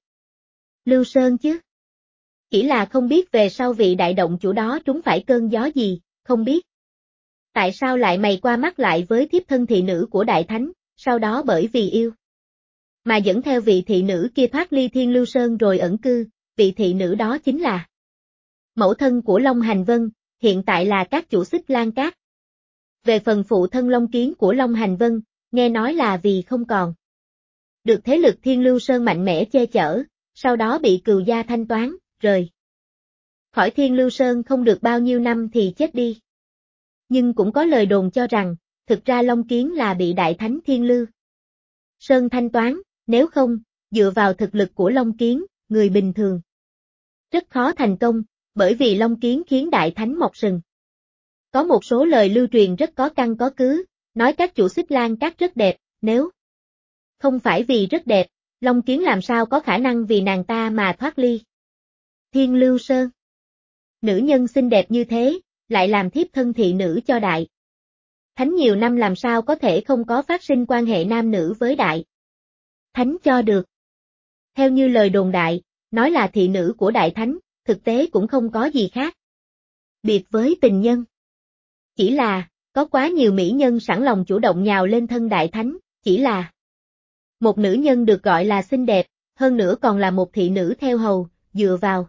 Speaker 1: Lưu Sơn chứ? Chỉ là không biết về sau vị đại động chủ đó trúng phải cơn gió gì, không biết tại sao lại mày qua mắt lại với thiếp thân thị nữ của Đại Thánh, sau đó bởi vì yêu mà dẫn theo vị thị nữ kia thoát ly Thiên Lưu Sơn rồi ẩn cư, vị thị nữ đó chính là mẫu thân của Long Hành Vân, hiện tại là các chủ Xích Lan Cát. Về phần phụ thân Long Kiến của Long Hành Vân, nghe nói là vì không còn được thế lực Thiên Lưu Sơn mạnh mẽ che chở, sau đó bị Cừu gia thanh toán, rời khỏi Thiên Lưu Sơn không được bao nhiêu năm thì chết đi. Nhưng cũng có lời đồn cho rằng, thực ra Long Kiến là bị Đại Thánh Thiên Lưu Sơn thanh toán, nếu không, dựa vào thực lực của Long Kiến, người bình thường rất khó thành công, bởi vì Long Kiến khiến Đại Thánh mọc sừng. Có một số lời lưu truyền rất có căn có cứ, nói các chủ Xích Lan Cát rất đẹp, nếu không phải vì rất đẹp, Long Kiến làm sao có khả năng vì nàng ta mà thoát ly Thiên Lưu Sơn. Nữ nhân xinh đẹp như thế, lại làm thiếp thân thị nữ cho Đại Thánh nhiều năm làm sao có thể không có phát sinh quan hệ nam nữ với Đại Thánh cho được. Theo như lời đồn đại, nói là thị nữ của Đại Thánh, thực tế cũng không có gì khác biệt với tình nhân. Chỉ là, có quá nhiều mỹ nhân sẵn lòng chủ động nhào lên thân Đại Thánh, chỉ là một nữ nhân được gọi là xinh đẹp, hơn nữa còn là một thị nữ theo hầu, dựa vào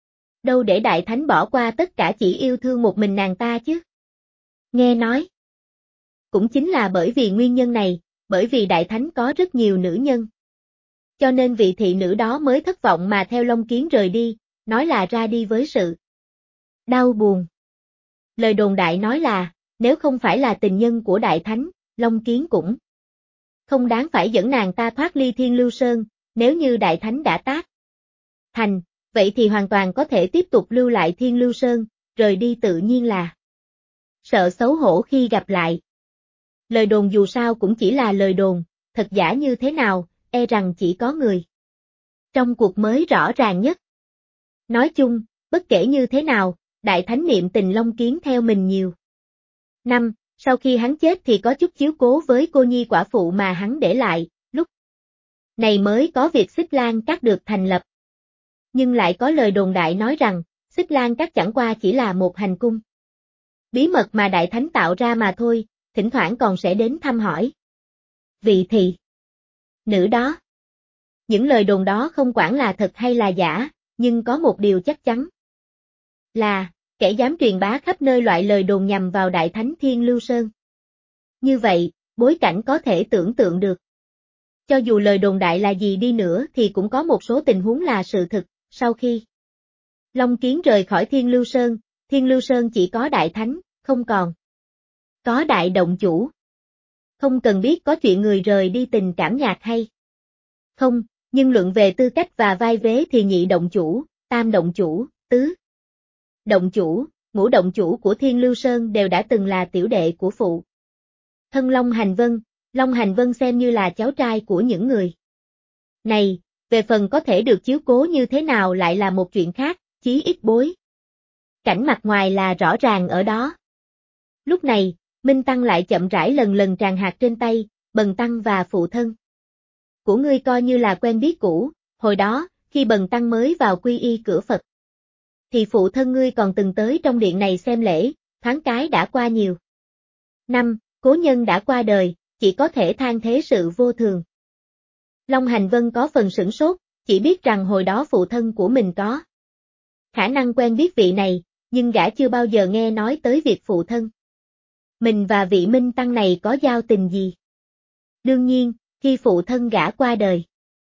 Speaker 1: đâu để Đại Thánh bỏ qua tất cả chỉ yêu thương một mình nàng ta chứ? Nghe nói, cũng chính là bởi vì nguyên nhân này, bởi vì Đại Thánh có rất nhiều nữ nhân. Cho nên vị thị nữ đó mới thất vọng mà theo Long Kiến rời đi, nói là ra đi với sự đau buồn. Lời đồn đại nói là, nếu không phải là tình nhân của Đại Thánh, Long Kiến cũng không đáng phải dẫn nàng ta thoát ly Thiên Lưu Sơn, nếu như Đại Thánh đã tác thành, vậy thì hoàn toàn có thể tiếp tục lưu lại Thiên Lưu Sơn, rời đi tự nhiên là sợ xấu hổ khi gặp lại. Lời đồn dù sao cũng chỉ là lời đồn, thật giả như thế nào, e rằng chỉ có người trong cuộc mới rõ ràng nhất. Nói chung, bất kể như thế nào, Đại Thánh niệm tình Long Kiến theo mình nhiều năm, sau khi hắn chết thì có chút chiếu cố với cô nhi quả phụ mà hắn để lại, lúc này mới có việc Xích Lan Cát được thành lập. Nhưng lại có lời đồn đại nói rằng, Xích Lan Các chẳng qua chỉ là một hành cung bí mật mà Đại Thánh tạo ra mà thôi, thỉnh thoảng còn sẽ đến thăm hỏi. Vị thị nữ đó. Những lời đồn đó không quản là thật hay là giả, nhưng có một điều chắc chắn. Là, kẻ dám truyền bá khắp nơi loại lời đồn nhằm vào Đại Thánh Thiên Lưu Sơn. Như vậy, bối cảnh có thể tưởng tượng được. Cho dù lời đồn đại là gì đi nữa thì cũng có một số tình huống là sự thực, sau khi Long Kiến rời khỏi Thiên Lưu Sơn chỉ có Đại Thánh, không còn có Đại Động Chủ. Không cần biết có chuyện người rời đi tình cảm nhạt hay không, nhưng luận về tư cách và vai vế thì nhị động chủ, tam động chủ, tứ động chủ, ngũ động chủ của Thiên Lưu Sơn đều đã từng là tiểu đệ của phụ thân Long Hành Vân xem như là cháu trai của những người này, về phần có thể được chiếu cố như thế nào lại là một chuyện khác, chí ít bối cảnh mặt ngoài là rõ ràng ở đó. Lúc này, Minh Tăng lại chậm rãi lần lần tràn hạt trên tay, Bần Tăng và phụ thân của ngươi coi như là quen biết cũ, hồi đó, khi Bần Tăng mới vào quy y cửa Phật, thì phụ thân ngươi còn từng tới trong điện này xem lễ, thoáng cái đã qua nhiều năm, cố nhân đã qua đời, chỉ có thể than thế sự vô thường. Long Hành Vân có phần sửng sốt, chỉ biết rằng hồi đó phụ thân của mình có khả năng quen biết vị này, nhưng gã chưa bao giờ nghe nói tới việc phụ thân mình và vị Minh Tăng này có giao tình gì. Đương nhiên, khi phụ thân gã qua đời,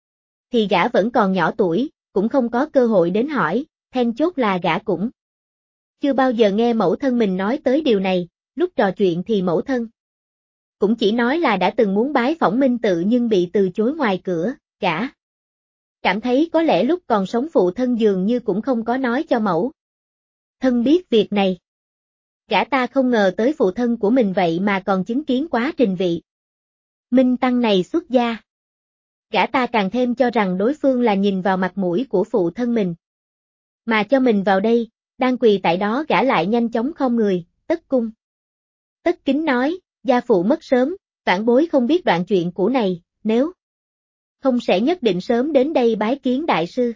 Speaker 1: thì gã vẫn còn nhỏ tuổi, cũng không có cơ hội đến hỏi, then chốt là gã cũng chưa bao giờ nghe mẫu thân mình nói tới điều này, lúc trò chuyện thì mẫu thân cũng chỉ nói là đã từng muốn bái phỏng Minh Tự nhưng bị từ chối ngoài cửa, gã cảm thấy có lẽ lúc còn sống phụ thân dường như cũng không có nói cho mẫu thân biết việc này. Gã ta không ngờ tới phụ thân của mình vậy mà còn chứng kiến quá trình vị Minh Tăng này xuất gia. Gã ta càng thêm cho rằng đối phương là nhìn vào mặt mũi của phụ thân mình mà cho mình vào đây, đang quỳ tại đó gã lại nhanh chóng khom người, tất cung tất kính nói, gia phụ mất sớm, vãn bối không biết đoạn chuyện cũ này, nếu không sẽ nhất định sớm đến đây bái kiến đại sư.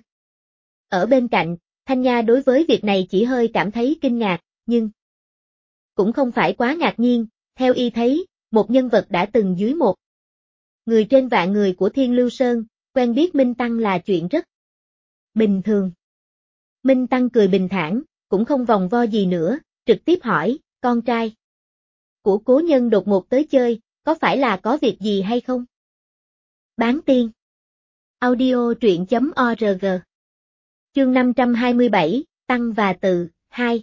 Speaker 1: Ở bên cạnh, Thanh Nha đối với việc này chỉ hơi cảm thấy kinh ngạc, nhưng cũng không phải quá ngạc nhiên, theo y thấy, một nhân vật đã từng dưới một người trên vạn người của Thiên Lưu Sơn, quen biết Minh Tăng là chuyện rất bình thường. Minh Tăng cười bình thản, cũng không vòng vo gì nữa, trực tiếp hỏi, con trai của cố nhân đột ngột tới chơi, có phải là có việc gì hay không? Bán tiên. Audio truyện.org. Chương 527, Tăng và Từ, 2.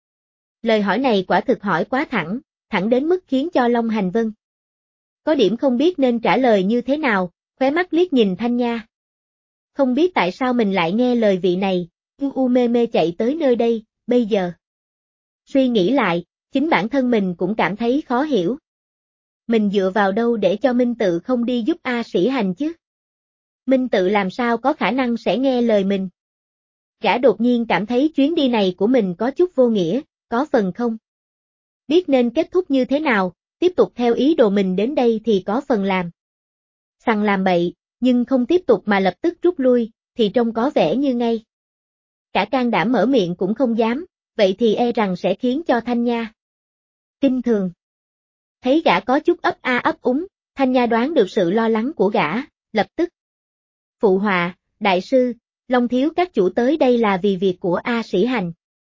Speaker 1: Lời hỏi này quả thực hỏi quá thẳng đến mức khiến cho Long Hành Vân có điểm không biết nên trả lời như thế nào, khóe mắt liếc nhìn Thanh Nha. Không biết tại sao mình lại nghe lời vị này, mê mê chạy tới nơi đây, bây giờ. Suy nghĩ lại, chính bản thân mình cũng cảm thấy khó hiểu. Mình dựa vào đâu để cho Minh Tự không đi giúp A Sĩ Hành chứ? Minh Tự làm sao có khả năng sẽ nghe lời mình? Gã đột nhiên cảm thấy chuyến đi này của mình có chút vô nghĩa, có phần không biết nên kết thúc như thế nào, tiếp tục theo ý đồ mình đến đây thì có phần làm sằng làm bậy, nhưng không tiếp tục mà lập tức rút lui, thì trông có vẻ như ngay cả can đảm mở miệng cũng không dám, vậy thì e rằng sẽ khiến cho Thanh Nha kinh thường. Thấy gã có chút ấp a ấp úng, Thanh Nha đoán được sự lo lắng của gã, lập tức phụ họa, đại sư, Long thiếu các chủ tới đây là vì việc của A Sĩ Hành.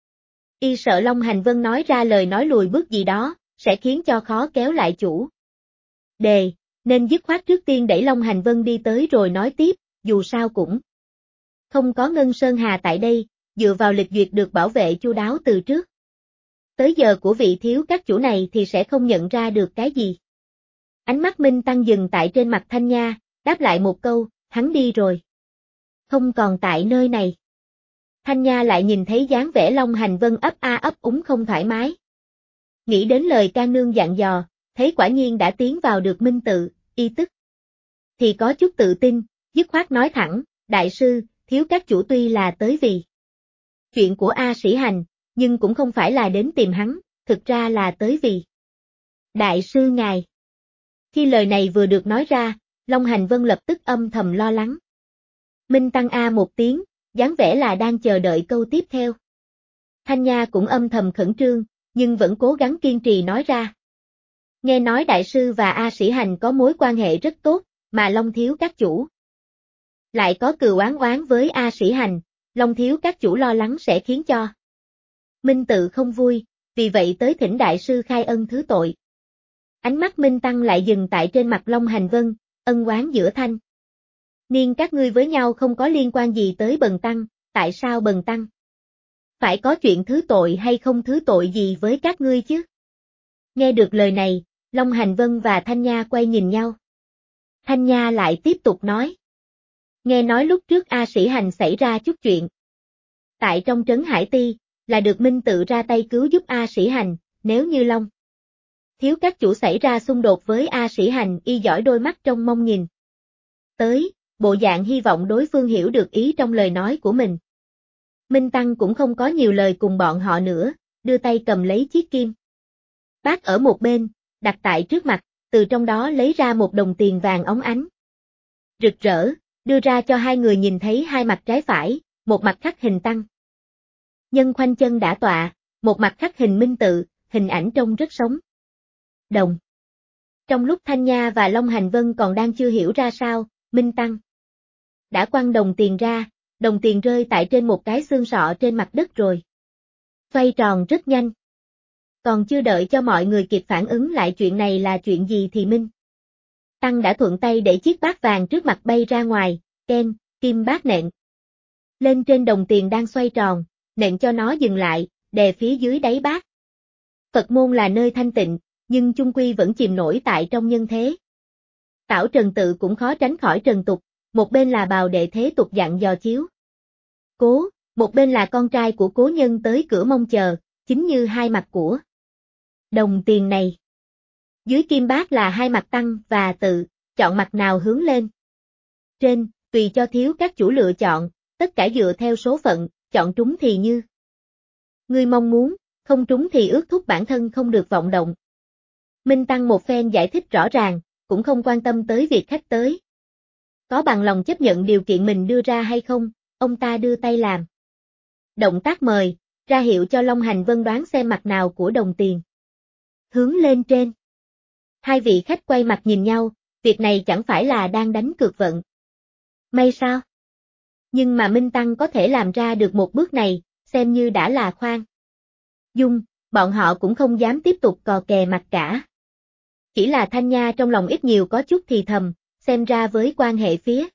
Speaker 1: Y sợ Long Hành Vân nói ra lời nói lùi bước gì đó, sẽ khiến cho khó kéo lại chủ đề, nên dứt khoát trước tiên đẩy Long Hành Vân đi tới rồi nói tiếp, dù sao cũng không có Ngân Sơn Hà tại đây, dựa vào lịch duyệt được bảo vệ chu đáo từ trước tới giờ của vị thiếu các chủ này thì sẽ không nhận ra được cái gì. Ánh mắt Minh Tăng dừng tại trên mặt Thanh Nha, đáp lại một câu, hắn đi rồi. Không còn tại nơi này. Thanh Nha lại nhìn thấy dáng vẻ Long Hành Vân ấp a ấp úng không thoải mái. Nghĩ đến lời ca nương dặn dò, thấy quả nhiên đã tiến vào được Minh Tự, y tức thì có chút tự tin, dứt khoát nói thẳng, đại sư, thiếu các chủ tuy là tới vì chuyện của A Sĩ Hành, nhưng cũng không phải là đến tìm hắn, thực ra là tới vì đại sư ngài. Khi lời này vừa được nói ra, Long Hành Vân lập tức âm thầm lo lắng. Minh Tăng a một tiếng, dáng vẻ là đang chờ đợi câu tiếp theo. Thanh Nha cũng âm thầm khẩn trương, nhưng vẫn cố gắng kiên trì nói ra. Nghe nói đại sư và A Sĩ Hành có mối quan hệ rất tốt, mà Long Thiếu các chủ lại có cừu oán với A Sĩ Hành, Long Thiếu các chủ lo lắng sẽ khiến cho Minh Tự không vui, vì vậy tới thỉnh đại sư khai ân thứ tội. Ánh mắt Minh Tăng lại dừng tại trên mặt Long Hành Vân, ân oán giữa thanh niên các ngươi với nhau không có liên quan gì tới Bần Tăng, tại sao Bần Tăng phải có chuyện thứ tội hay không thứ tội gì với các ngươi chứ? Nghe được lời này, Long Hành Vân và Thanh Nha quay nhìn nhau. Thanh Nha lại tiếp tục nói. Nghe nói lúc trước A Sĩ Hành xảy ra chút chuyện. Tại trong trấn Hải Ti, là được Minh Tự ra tay cứu giúp A Sĩ Hành, nếu như Long Thiếu các chủ xảy ra xung đột với A Sĩ Hành y giỏi đôi mắt trong mong nhìn. Tới, bộ dạng hy vọng đối phương hiểu được ý trong lời nói của mình. Minh Tăng cũng không có nhiều lời cùng bọn họ nữa, đưa tay cầm lấy chiếc kim bát ở một bên, đặt tại trước mặt, từ trong đó lấy ra một đồng tiền vàng óng ánh rực rỡ, đưa ra cho hai người nhìn thấy hai mặt trái phải, một mặt khắc hình Tăng nhân khoanh chân đã tọa, một mặt khắc hình Minh Tự, hình ảnh trông rất sống động. Trong lúc Thanh Nha và Long Hành Vân còn đang chưa hiểu ra sao, Minh Tăng đã quăng đồng tiền ra, đồng tiền rơi tại trên một cái xương sọ trên mặt đất rồi xoay tròn rất nhanh. Còn chưa đợi cho mọi người kịp phản ứng lại chuyện này là chuyện gì thì Minh Tăng đã thuận tay để chiếc bát vàng trước mặt bay ra ngoài, keng, kim bát nện lên trên đồng tiền đang xoay tròn, nện cho nó dừng lại, đè phía dưới đáy bát. Phật môn là nơi thanh tịnh, nhưng chung quy vẫn chìm nổi tại trong nhân thế. Tảo Trần Tự cũng khó tránh khỏi trần tục, một bên là bào đệ thế tục dặn dò chiếu cố, một bên là con trai của cố nhân tới cửa mong chờ, chính như hai mặt của đồng tiền này. Dưới kim bát là hai mặt Tăng và Tự, chọn mặt nào hướng lên. Trên, tùy cho thiếu các chủ lựa chọn, tất cả dựa theo số phận, chọn trúng thì như ngươi mong muốn, không trúng thì ước thúc bản thân không được vọng động. Minh Tăng một phen giải thích rõ ràng, cũng không quan tâm tới việc khách tới có bằng lòng chấp nhận điều kiện mình đưa ra hay không, ông ta đưa tay làm động tác mời, ra hiệu cho Long Hành Vân đoán xem mặt nào của đồng tiền hướng lên trên. Hai vị khách quay mặt nhìn nhau, việc này chẳng phải là đang đánh cược vận may sao? Nhưng mà Minh Tăng có thể làm ra được một bước này, xem như đã là khoan dung, bọn họ cũng không dám tiếp tục cò kè mặt cả. Chỉ là Thanh Nha trong lòng ít nhiều có chút thì thầm, xem ra với quan hệ phía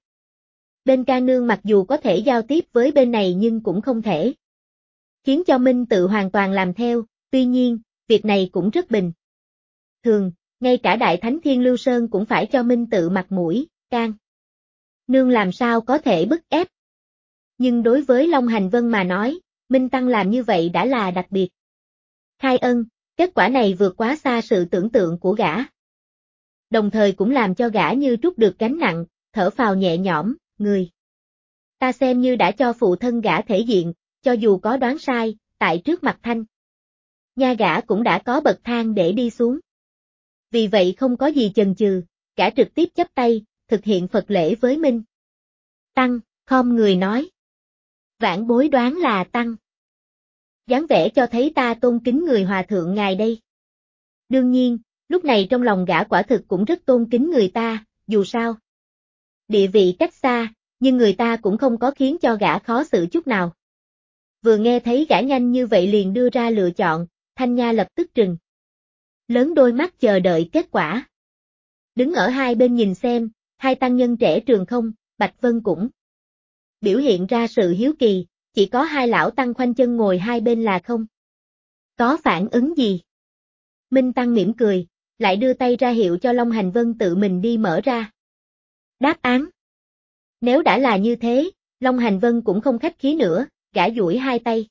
Speaker 1: bên Ca Nương mặc dù có thể giao tiếp với bên này nhưng cũng không thể khiến cho Minh Tự hoàn toàn làm theo, tuy nhiên, việc này cũng rất bình thường, ngay cả Đại Thánh Thiên Lưu Sơn cũng phải cho Minh Tự mặt mũi, Can Nương làm sao có thể bức ép. Nhưng đối với Long Hành Vân mà nói, Minh Tăng làm như vậy đã là đặc biệt khai ân, kết quả này vượt quá xa sự tưởng tượng của gã. Đồng thời cũng làm cho gã như trút được gánh nặng, thở phào nhẹ nhõm, người ta xem như đã cho phụ thân gã thể diện, cho dù có đoán sai, tại trước mặt Thanh Nha gã cũng đã có bậc thang để đi xuống. Vì vậy không có gì chần chừ, gã trực tiếp chắp tay, thực hiện Phật lễ với Minh Tăng, khom người nói. Vãn bối đoán là Tăng. Dáng vẻ cho thấy ta tôn kính người hòa thượng ngài đây. Đương nhiên, lúc này trong lòng gã quả thực cũng rất tôn kính người ta, dù sao. Địa vị cách xa, nhưng người ta cũng không có khiến cho gã khó xử chút nào. Vừa nghe thấy gã nhanh như vậy liền đưa ra lựa chọn, Thanh Nha lập tức trừng lớn đôi mắt chờ đợi kết quả. Đứng ở hai bên nhìn xem, hai tăng nhân trẻ Trường Không, Bạch Vân cũng biểu hiện ra sự hiếu kỳ, chỉ có hai lão tăng khoanh chân ngồi hai bên là không có phản ứng gì. Minh Tăng mỉm cười, lại đưa tay ra hiệu cho Long Hành Vân tự mình đi mở ra đáp án. Nếu đã là như thế, Long Hành Vân cũng không khách khí nữa, gã duỗi hai tay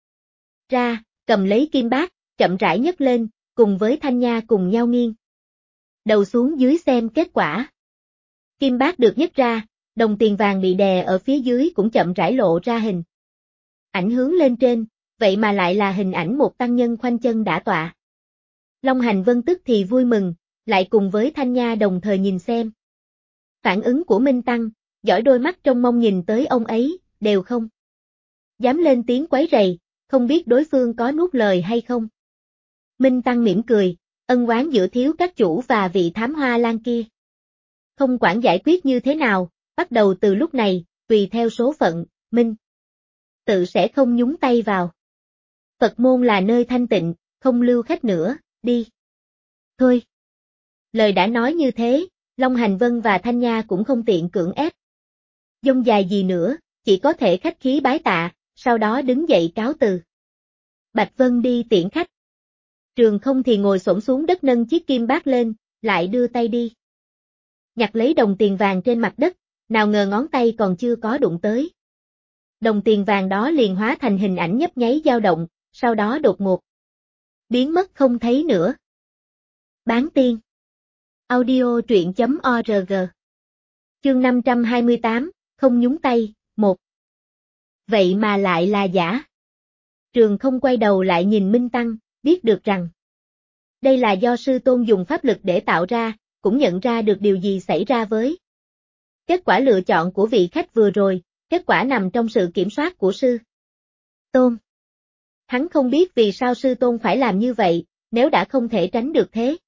Speaker 1: ra, cầm lấy kim bát, chậm rãi nhấc lên, cùng với Thanh Nha cùng nhau nghiêng đầu xuống dưới xem kết quả. Kim bát được nhấc ra, đồng tiền vàng bị đè ở phía dưới cũng chậm rãi lộ ra hình ảnh hướng lên trên, vậy mà lại là hình ảnh một tăng nhân khoanh chân đã tọa. Long Hành Vân tức thì vui mừng, lại cùng với Thanh Nha đồng thời nhìn xem. Phản ứng của Minh Tăng, dõi đôi mắt trong mong nhìn tới ông ấy, đều không dám lên tiếng quấy rầy, không biết đối phương có nuốt lời hay không. Minh Tăng mỉm cười, ân oán giữa thiếu các chủ và vị thám hoa lang kia. Không quản giải quyết như thế nào, bắt đầu từ lúc này, tùy theo số phận, Minh tự sẽ không nhúng tay vào. Phật môn là nơi thanh tịnh, không lưu khách nữa, đi. Thôi. Lời đã nói như thế, Long Hành Vân và Thanh Nha cũng không tiện cưỡng ép. Dông dài gì nữa, chỉ có thể khách khí bái tạ, sau đó đứng dậy cáo từ. Bạch Vân đi tiễn khách. Trường Không thì ngồi xổm xuống đất nâng chiếc kim bát lên, lại đưa tay đi. Nhặt lấy đồng tiền vàng trên mặt đất, nào ngờ ngón tay còn chưa có đụng tới. Đồng tiền vàng đó liền hóa thành hình ảnh nhấp nháy dao động, sau đó đột ngột biến mất không thấy nữa. Bán tiên. Audio truyện.org. Chương 528, không nhúng tay, 1. Vậy mà lại là giả. Trường Không quay đầu lại nhìn Minh Tăng, biết được rằng đây là do sư tôn dùng pháp lực để tạo ra, cũng nhận ra được điều gì xảy ra với kết quả lựa chọn của vị khách vừa rồi, kết quả nằm trong sự kiểm soát của sư tôn. Hắn không biết vì sao sư tôn phải làm như vậy, nếu đã không thể tránh được thế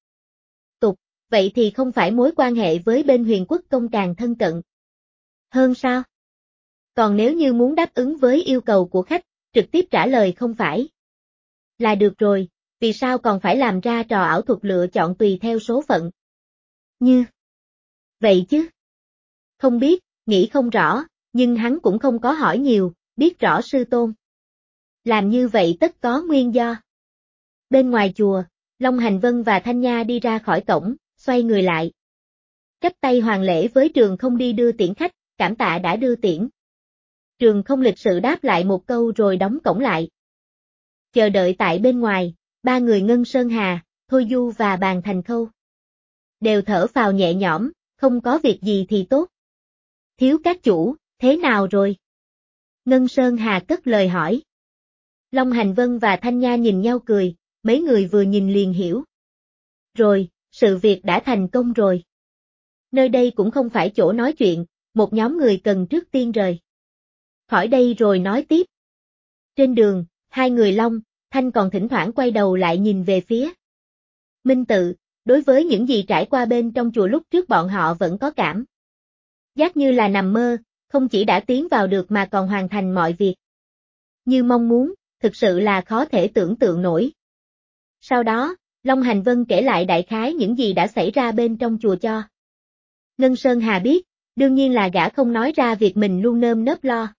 Speaker 1: vậy thì không phải mối quan hệ với bên Huyền Quốc Công càng thân cận hơn sao? Còn nếu như muốn đáp ứng với yêu cầu của khách, trực tiếp trả lời không phải là được rồi, vì sao còn phải làm ra trò ảo thuật lựa chọn tùy theo số phận? Như vậy chứ? Không biết, nghĩ không rõ, nhưng hắn cũng không có hỏi nhiều, biết rõ sư tôn làm như vậy tất có nguyên do. Bên ngoài chùa, Long Hành Vân và Thanh Nha đi ra khỏi cổng, xoay người lại. Chắp tay hoàn lễ với Trường Không đi đưa tiễn khách, cảm tạ đã đưa tiễn. Trường Không lịch sự đáp lại một câu rồi đóng cổng lại. Chờ đợi tại bên ngoài, ba người Ngân Sơn Hà, Thôi Du và Bàn Thành Khâu đều thở phào nhẹ nhõm, không có việc gì thì tốt. Thiếu các chủ, thế nào rồi? Ngân Sơn Hà cất lời hỏi. Long Hành Vân và Thanh Nha nhìn nhau cười, mấy người vừa nhìn liền hiểu. Rồi, sự việc đã thành công rồi. Nơi đây cũng không phải chỗ nói chuyện, một nhóm người cần trước tiên rời khỏi đây rồi nói tiếp. Trên đường, hai người Long, Thanh còn thỉnh thoảng quay đầu lại nhìn về phía Minh Tự, đối với những gì trải qua bên trong chùa lúc trước bọn họ vẫn có cảm giác như là nằm mơ, không chỉ đã tiến vào được mà còn hoàn thành mọi việc như mong muốn, thực sự là khó thể tưởng tượng nổi. Sau đó, Long Hành Vân kể lại đại khái những gì đã xảy ra bên trong chùa cho Ngân Sơn Hà biết, đương nhiên là gã không nói ra việc mình luôn nơm nớp lo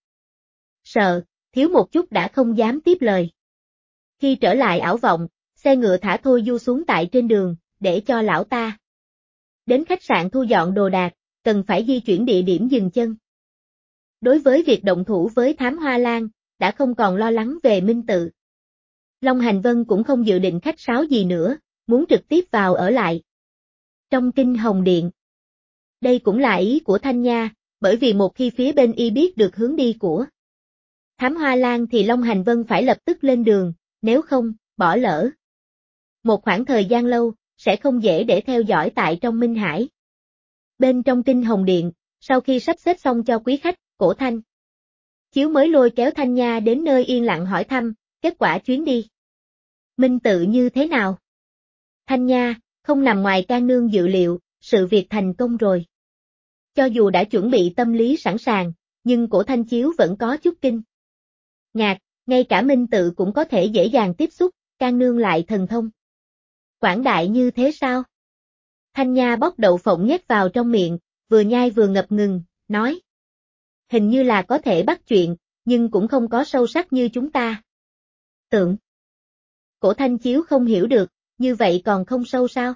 Speaker 1: sợ, thiếu một chút đã không dám tiếp lời. Khi trở lại ảo vọng, xe ngựa thả Thôi Du xuống tại trên đường, để cho lão ta đến khách sạn thu dọn đồ đạc, cần phải di chuyển địa điểm dừng chân. Đối với việc động thủ với Thám Hoa Lan, đã không còn lo lắng về Minh Tự. Long Hành Vân cũng không dự định khách sáo gì nữa, muốn trực tiếp vào ở lại trong Kinh Hồng Điện. Đây cũng là ý của Thanh Nha, bởi vì một khi phía bên y biết được hướng đi của Thám Hoa Lan thì Long Hành Vân phải lập tức lên đường, nếu không, bỏ lỡ một khoảng thời gian lâu, sẽ không dễ để theo dõi tại trong Minh Hải. Bên trong Kinh Hồng Điện, sau khi sắp xếp xong cho quý khách, Cổ Thanh Chiếu mới lôi kéo Thanh Nha đến nơi yên lặng hỏi thăm, kết quả chuyến đi Minh Tự như thế nào? Thanh Nha, không nằm ngoài Can Nương dự liệu, sự việc thành công rồi. Cho dù đã chuẩn bị tâm lý sẵn sàng, nhưng Cổ Thanh Chiếu vẫn có chút kinh ngạc, ngay cả Minh Tự cũng có thể dễ dàng tiếp xúc, Can Nương lại thần thông quảng đại như thế sao? Thanh Nha bóc đậu phộng nhét vào trong miệng, vừa nhai vừa ngập ngừng, nói. Hình như là có thể bắt chuyện, nhưng cũng không có sâu sắc như chúng ta tưởng. Cổ Thanh Chiếu không hiểu được, như vậy còn không sâu sao?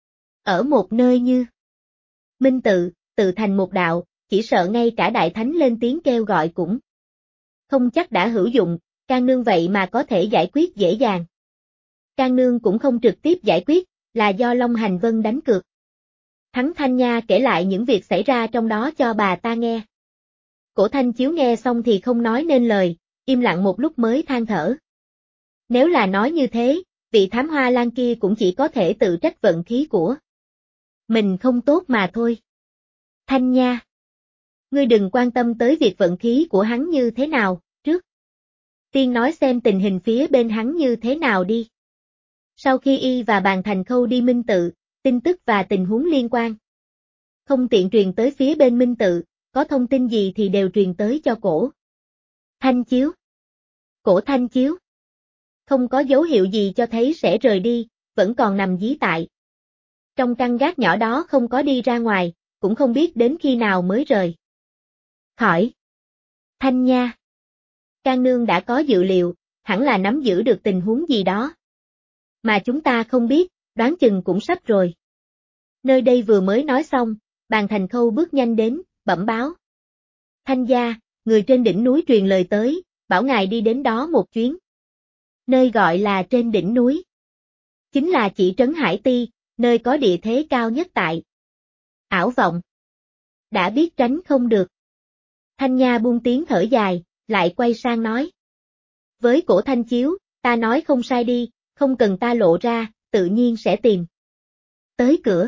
Speaker 1: Ở một nơi như Minh Tự, tự thành một đạo, chỉ sợ ngay cả Đại Thánh lên tiếng kêu gọi cũng không chắc đã hữu dụng, Can Nương vậy mà có thể giải quyết dễ dàng. Can Nương cũng không trực tiếp giải quyết, là do Long Hành Vân đánh cược. Thắng. Thanh Nha kể lại những việc xảy ra trong đó cho bà ta nghe. Cổ Thanh Chiếu nghe xong thì không nói nên lời, im lặng một lúc mới than thở. Nếu là nói như thế, vị Thám Hoa Lan kia cũng chỉ có thể tự trách vận khí của mình không tốt mà thôi. Thanh Nha, ngươi đừng quan tâm tới việc vận khí của hắn như thế nào, trước Tiên nói xem tình hình phía bên hắn như thế nào đi. Sau khi y và Bàn Thành Khâu đi Minh Tự, tin tức và tình huống liên quan không tiện truyền tới phía bên Minh Tự, có thông tin gì thì đều truyền tới cho Cổ Thanh Chiếu. Cổ Thanh Chiếu không có dấu hiệu gì cho thấy sẽ rời đi, vẫn còn nằm dí tại trong căn gác nhỏ đó, không có đi ra ngoài, cũng không biết đến khi nào mới rời khỏi. Thanh Nha, Can Nương đã có dự liệu, hẳn là nắm giữ được tình huống gì đó mà chúng ta không biết, đoán chừng cũng sắp rồi. Nơi đây vừa mới nói xong, Bàn Thành Khâu bước nhanh đến, bẩm báo. Thanh gia, người trên đỉnh núi truyền lời tới, bảo ngài đi đến đó một chuyến. Nơi gọi là trên đỉnh núi chính là chỉ trấn Hải Ti, nơi có địa thế cao nhất tại Ảo Vọng. Đã biết tránh không được. Thanh Nha buông tiếng thở dài, lại quay sang nói. Với Cổ Thanh Chiếu, ta nói không sai đi, không cần ta lộ ra, tự nhiên sẽ tìm tới cửa.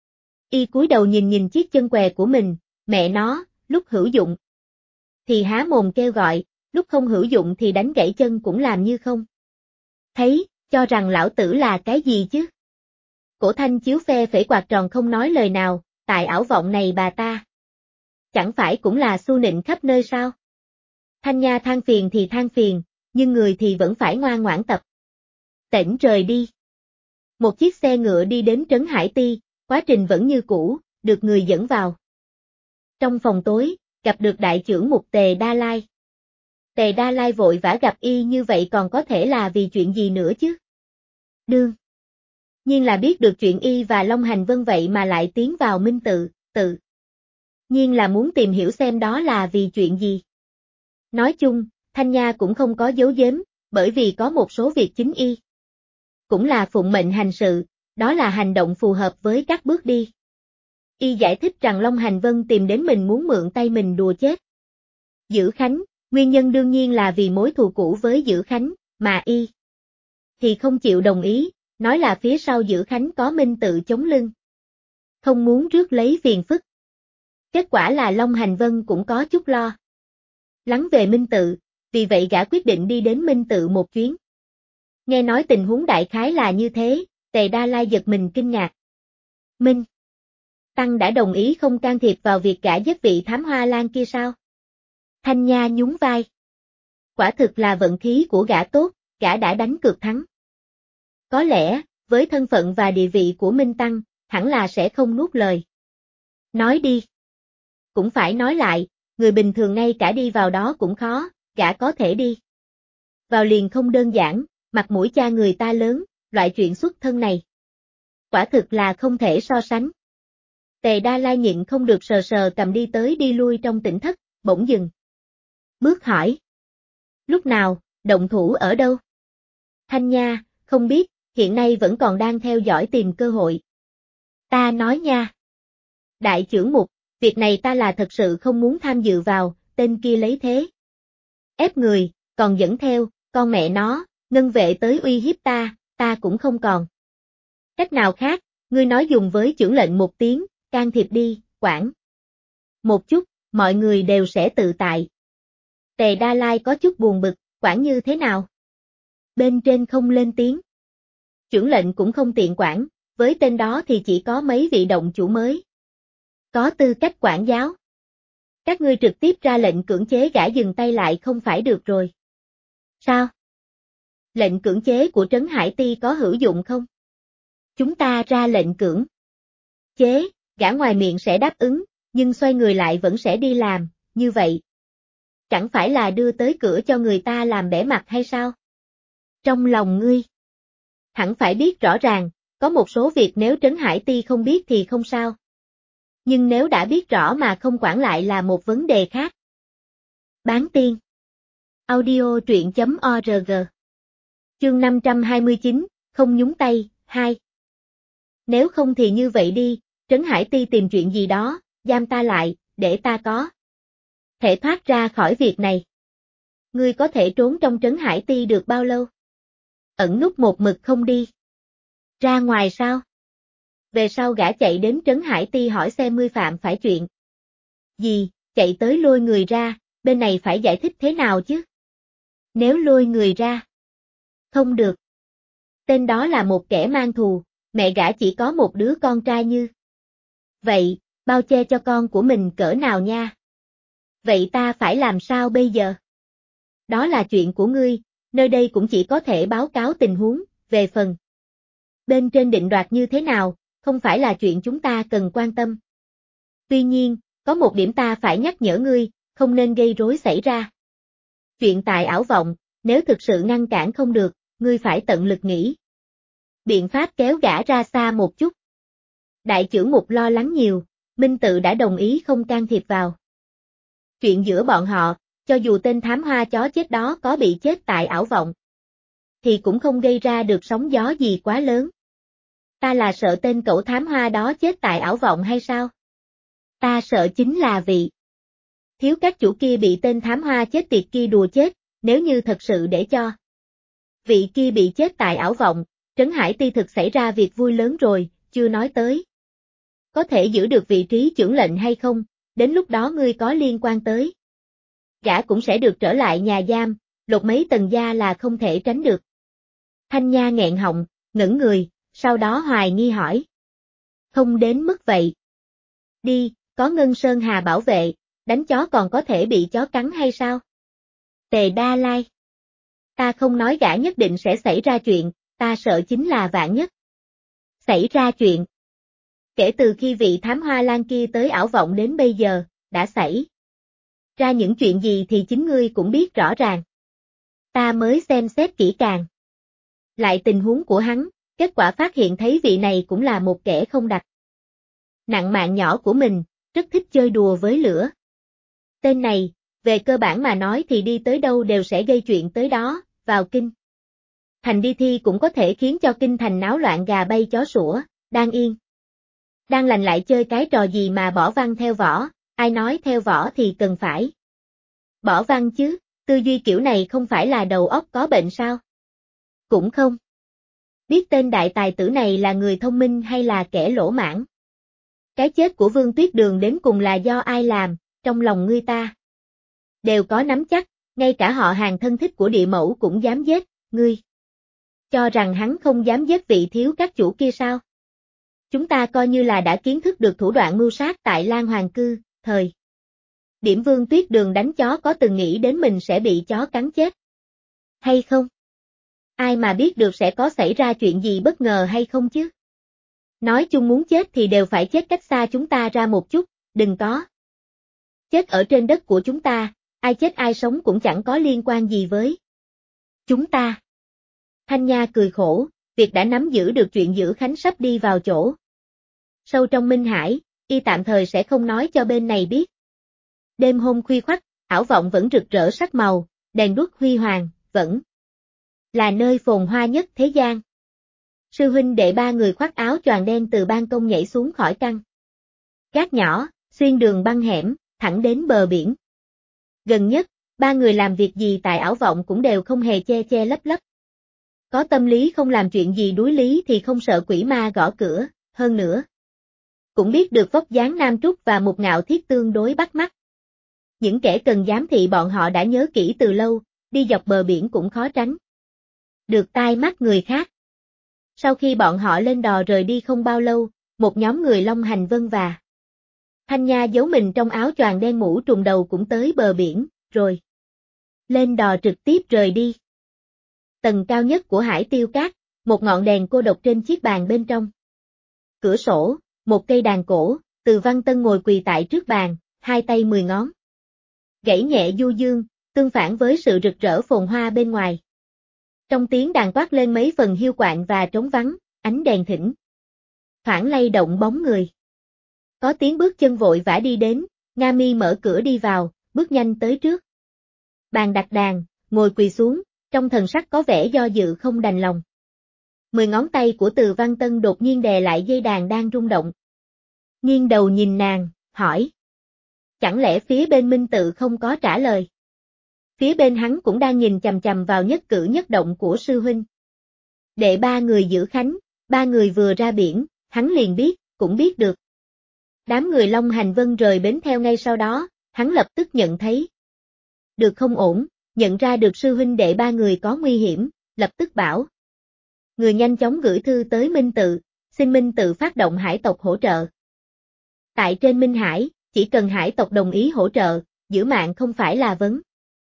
Speaker 1: Y cúi đầu nhìn nhìn chiếc chân què của mình, mẹ nó, lúc hữu dụng thì há mồm kêu gọi, lúc không hữu dụng thì đánh gãy chân cũng làm như không thấy, cho rằng lão tử là cái gì chứ. Cổ Thanh Chiếu phe phẩy quạt tròn không nói lời nào, tại Ảo Vọng này bà ta chẳng phải cũng là xu nịnh khắp nơi sao? Thanh Nha than phiền thì than phiền, nhưng người thì vẫn phải ngoan ngoãn tập tễnh rời đi. Một chiếc xe ngựa đi đến trấn Hải Ti, quá trình vẫn như cũ, được người dẫn vào. Trong phòng tối, gặp được đại trưởng mục Tề Đa Lai. Tề Đa Lai vội vã gặp y như vậy còn có thể là vì chuyện gì nữa chứ? Đương nhiên là biết được chuyện y và Long Hành Vân vậy mà lại tiến vào Minh Tự, tự nhiên là muốn tìm hiểu xem đó là vì chuyện gì. Nói chung, Thanh Nha cũng không có giấu giếm, bởi vì có một số việc chính y cũng là phụng mệnh hành sự, đó là hành động phù hợp với các bước đi. Y giải thích rằng Long Hành Vân tìm đến mình muốn mượn tay mình đùa chết Dữ Khánh, nguyên nhân đương nhiên là vì mối thù cũ với Dữ Khánh, mà y thì không chịu đồng ý, nói là phía sau Dữ Khánh có Minh Tự chống lưng. Không muốn rước lấy phiền phức. Kết quả là Long Hành Vân cũng có chút lo lắng về Minh Tự, vì vậy gã quyết định đi đến Minh Tự một chuyến. Nghe nói tình huống đại khái là như thế, Tề Đa Lai giật mình kinh ngạc. Minh Tăng đã đồng ý không can thiệp vào việc gã giết vị thám hoa lan kia sao? Thanh Nha nhún vai. Quả thực là vận khí của gã tốt, gã đã đánh cược thắng. Có lẽ, với thân phận và địa vị của Minh Tăng, hẳn là sẽ không nuốt lời. Nói đi. Cũng phải nói lại, người bình thường ngay cả đi vào đó cũng khó, gã có thể đi vào liền không đơn giản, mặt mũi cha người ta lớn, loại chuyện xuất thân này. Quả thực là không thể so sánh. Tề Đa Lai nhịn không được sờ sờ cầm đi tới đi lui trong tỉnh thất, bỗng dừng bước hỏi. Lúc nào, động thủ ở đâu? Thanh Nha, không biết, hiện nay vẫn còn đang theo dõi tìm cơ hội. Ta nói nha. Đại trưởng mục, việc này ta là thật sự không muốn tham dự vào, tên kia lấy thế ép người, còn dẫn theo, con mẹ nó, ngân vệ tới uy hiếp ta cũng không còn cách nào khác, ngươi nói dùng với chưởng lệnh một tiếng, can thiệp đi, quản một chút, mọi người đều sẽ tự tại. Tề Đa Lai có chút buồn bực, quản như thế nào? Bên trên không lên tiếng. Chưởng lệnh cũng không tiện quản, với tên đó thì chỉ có mấy vị động chủ mới có tư cách quản giáo. Các ngươi trực tiếp ra lệnh cưỡng chế gã dừng tay lại không phải được rồi. Sao? Lệnh cưỡng chế của Trấn Hải Ti có hữu dụng không? Chúng ta ra lệnh cưỡng chế, gã ngoài miệng sẽ đáp ứng, nhưng xoay người lại vẫn sẽ đi làm, như vậy. Chẳng phải là đưa tới cửa cho người ta làm bẽ mặt hay sao? Trong lòng ngươi, hẳn phải biết rõ ràng, có một số việc nếu Trấn Hải Ti không biết thì không sao. Nhưng nếu đã biết rõ mà không quản lại là một vấn đề khác. Bán tiên. Audio truyện.org. Chương 529, không nhúng tay, 2. Nếu không thì như vậy đi, Trấn Hải Ti tìm chuyện gì đó, giam ta lại, để ta có thể thoát ra khỏi việc này. Ngươi có thể trốn trong Trấn Hải Ti được bao lâu? Ẩn núp một mực không đi ra ngoài sao? Về sau gã chạy đến Trấn Hải Ti hỏi xem ngươi phạm phải chuyện gì, chạy tới lôi người ra, bên này phải giải thích thế nào chứ? Nếu lôi người ra. Không được. Tên đó là một kẻ mang thù, mẹ gã chỉ có một đứa con trai như. Vậy, bao che cho con của mình cỡ nào nha? Vậy ta phải làm sao bây giờ? Đó là chuyện của ngươi, nơi đây cũng chỉ có thể báo cáo tình huống, về phần. Bên trên định đoạt như thế nào, không phải là chuyện chúng ta cần quan tâm. Tuy nhiên, có một điểm ta phải nhắc nhở ngươi, không nên gây rối xảy ra. Chuyện tại ảo vọng, nếu thực sự ngăn cản không được, ngươi phải tận lực nghĩ biện pháp kéo gã ra xa một chút. Đại trưởng mục lo lắng nhiều, Minh Tự đã đồng ý không can thiệp vào chuyện giữa bọn họ, cho dù tên thám hoa chó chết đó có bị chết tại ảo vọng, thì cũng không gây ra được sóng gió gì quá lớn. Ta là sợ tên cẩu thám hoa đó chết tại ảo vọng hay sao? Ta sợ chính là vị thiếu các chủ kia bị tên thám hoa chết tiệt kia đùa chết, nếu như thật sự để cho vị kia bị chết tại ảo vọng, Trấn Hải Ti thực xảy ra việc vui lớn rồi, chưa nói tới có thể giữ được vị trí chưởng lệnh hay không, đến lúc đó ngươi có liên quan tới. Gã cũng sẽ được trở lại nhà giam, lột mấy tầng da là không thể tránh được. Thanh Nha nghẹn họng, ngẩn người, sau đó hoài nghi hỏi. Không đến mức vậy. Đi, có Ngân Sơn Hà bảo vệ, đánh chó còn có thể bị chó cắn hay sao? Tề Đa Lai. Ta không nói gã nhất định sẽ xảy ra chuyện, ta sợ chính là vạn nhất. Xảy ra chuyện. Kể từ khi vị thám hoa lan kia tới ảo vọng đến bây giờ, đã xảy ra những chuyện gì thì chính ngươi cũng biết rõ ràng. Ta mới xem xét kỹ càng lại tình huống của hắn, kết quả phát hiện thấy vị này cũng là một kẻ không đặt nặng mạng nhỏ của mình, rất thích chơi đùa với lửa. Tên này, về cơ bản mà nói thì đi tới đâu đều sẽ gây chuyện tới đó, vào kinh thành đi thi cũng có thể khiến cho kinh thành náo loạn gà bay chó sủa, đang yên đang lành lại chơi cái trò gì mà bỏ văn theo võ, ai nói theo võ thì cần phải bỏ văn chứ, tư duy kiểu này không phải là đầu óc có bệnh sao? Cũng không biết tên đại tài tử này là người thông minh hay là kẻ lỗ mãng. Cái chết của Vương Tuyết Đường đến cùng là do ai làm, trong lòng ngươi ta đều có nắm chắc, ngay cả họ hàng thân thích của địa mẫu cũng dám giết, ngươi cho rằng hắn không dám giết vị thiếu các chủ kia sao? Chúng ta coi như là đã kiến thức được thủ đoạn mưu sát tại Lan Hoàng Cư, thời điểm Vương Tuyết Đường đánh chó có từng nghĩ đến mình sẽ bị chó cắn chết hay không? Ai mà biết được sẽ có xảy ra chuyện gì bất ngờ hay không chứ? Nói chung muốn chết thì đều phải chết cách xa chúng ta ra một chút, đừng có chết ở trên đất của chúng ta, ai chết ai sống cũng chẳng có liên quan gì với chúng ta. Thanh Nha cười khổ, việc đã nắm giữ được chuyện Giữ Khánh sắp đi vào chỗ sâu trong Minh Hải, y tạm thời sẽ không nói cho bên này biết. Đêm hôm khuya khoắt, ảo vọng vẫn rực rỡ sắc màu, đèn đuốc huy hoàng, vẫn là nơi phồn hoa nhất thế gian. Sư huynh đệ ba người khoác áo choàng đen từ ban công nhảy xuống khỏi căn gác nhỏ, xuyên đường băng hẻm, thẳng đến bờ biển. Gần nhất, ba người làm việc gì tại ảo vọng cũng đều không hề che che lấp lấp. Có tâm lý không làm chuyện gì đuối lý thì không sợ quỷ ma gõ cửa, hơn nữa cũng biết được vóc dáng Nam Trúc và Mục Ngạo Thiết tương đối bắt mắt. Những kẻ cần giám thị bọn họ đã nhớ kỹ từ lâu, đi dọc bờ biển cũng khó tránh được tai mắt người khác. Sau khi bọn họ lên đò rời đi không bao lâu, một nhóm người Long Hành Vân và Thanh Nha giấu mình trong áo choàng đen mũ trùm đầu cũng tới bờ biển, rồi lên đò trực tiếp rời đi. Tầng cao nhất của Hải Tiêu Cát, một ngọn đèn cô độc trên chiếc bàn bên trong cửa sổ, một cây đàn cổ, Từ Văn Tân ngồi quỳ tại trước bàn, hai tay 10 ngón gãy nhẹ du dương, tương phản với sự rực rỡ phồn hoa bên ngoài. Trong tiếng đàn toát lên mấy phần hiu quạnh và trống vắng, ánh đèn thỉnh thoảng lay động bóng người. Có tiếng bước chân vội vã đi đến, Nga Mi mở cửa đi vào, bước nhanh tới trước bàn đặt đàn, ngồi quỳ xuống, trong thần sắc có vẻ do dự không đành lòng. 10 ngón tay của Từ Văn Tân đột nhiên đè lại dây đàn đang rung động. Nghiêng đầu nhìn nàng, hỏi. Chẳng lẽ phía bên Minh Tự không có trả lời? Phía bên hắn cũng đang nhìn chằm chằm vào nhất cử nhất động của sư huynh. Đệ ba người Giữ Khánh, ba người vừa ra biển, hắn liền biết, cũng biết được. Đám người Long Hành Vân rời bến theo ngay sau đó, hắn lập tức nhận thấy được không ổn, nhận ra được sư huynh đệ ba người có nguy hiểm, lập tức bảo người nhanh chóng gửi thư tới Minh Tự, xin Minh Tự phát động hải tộc hỗ trợ. Tại trên Minh Hải, chỉ cần hải tộc đồng ý hỗ trợ, giữ mạng không phải là vấn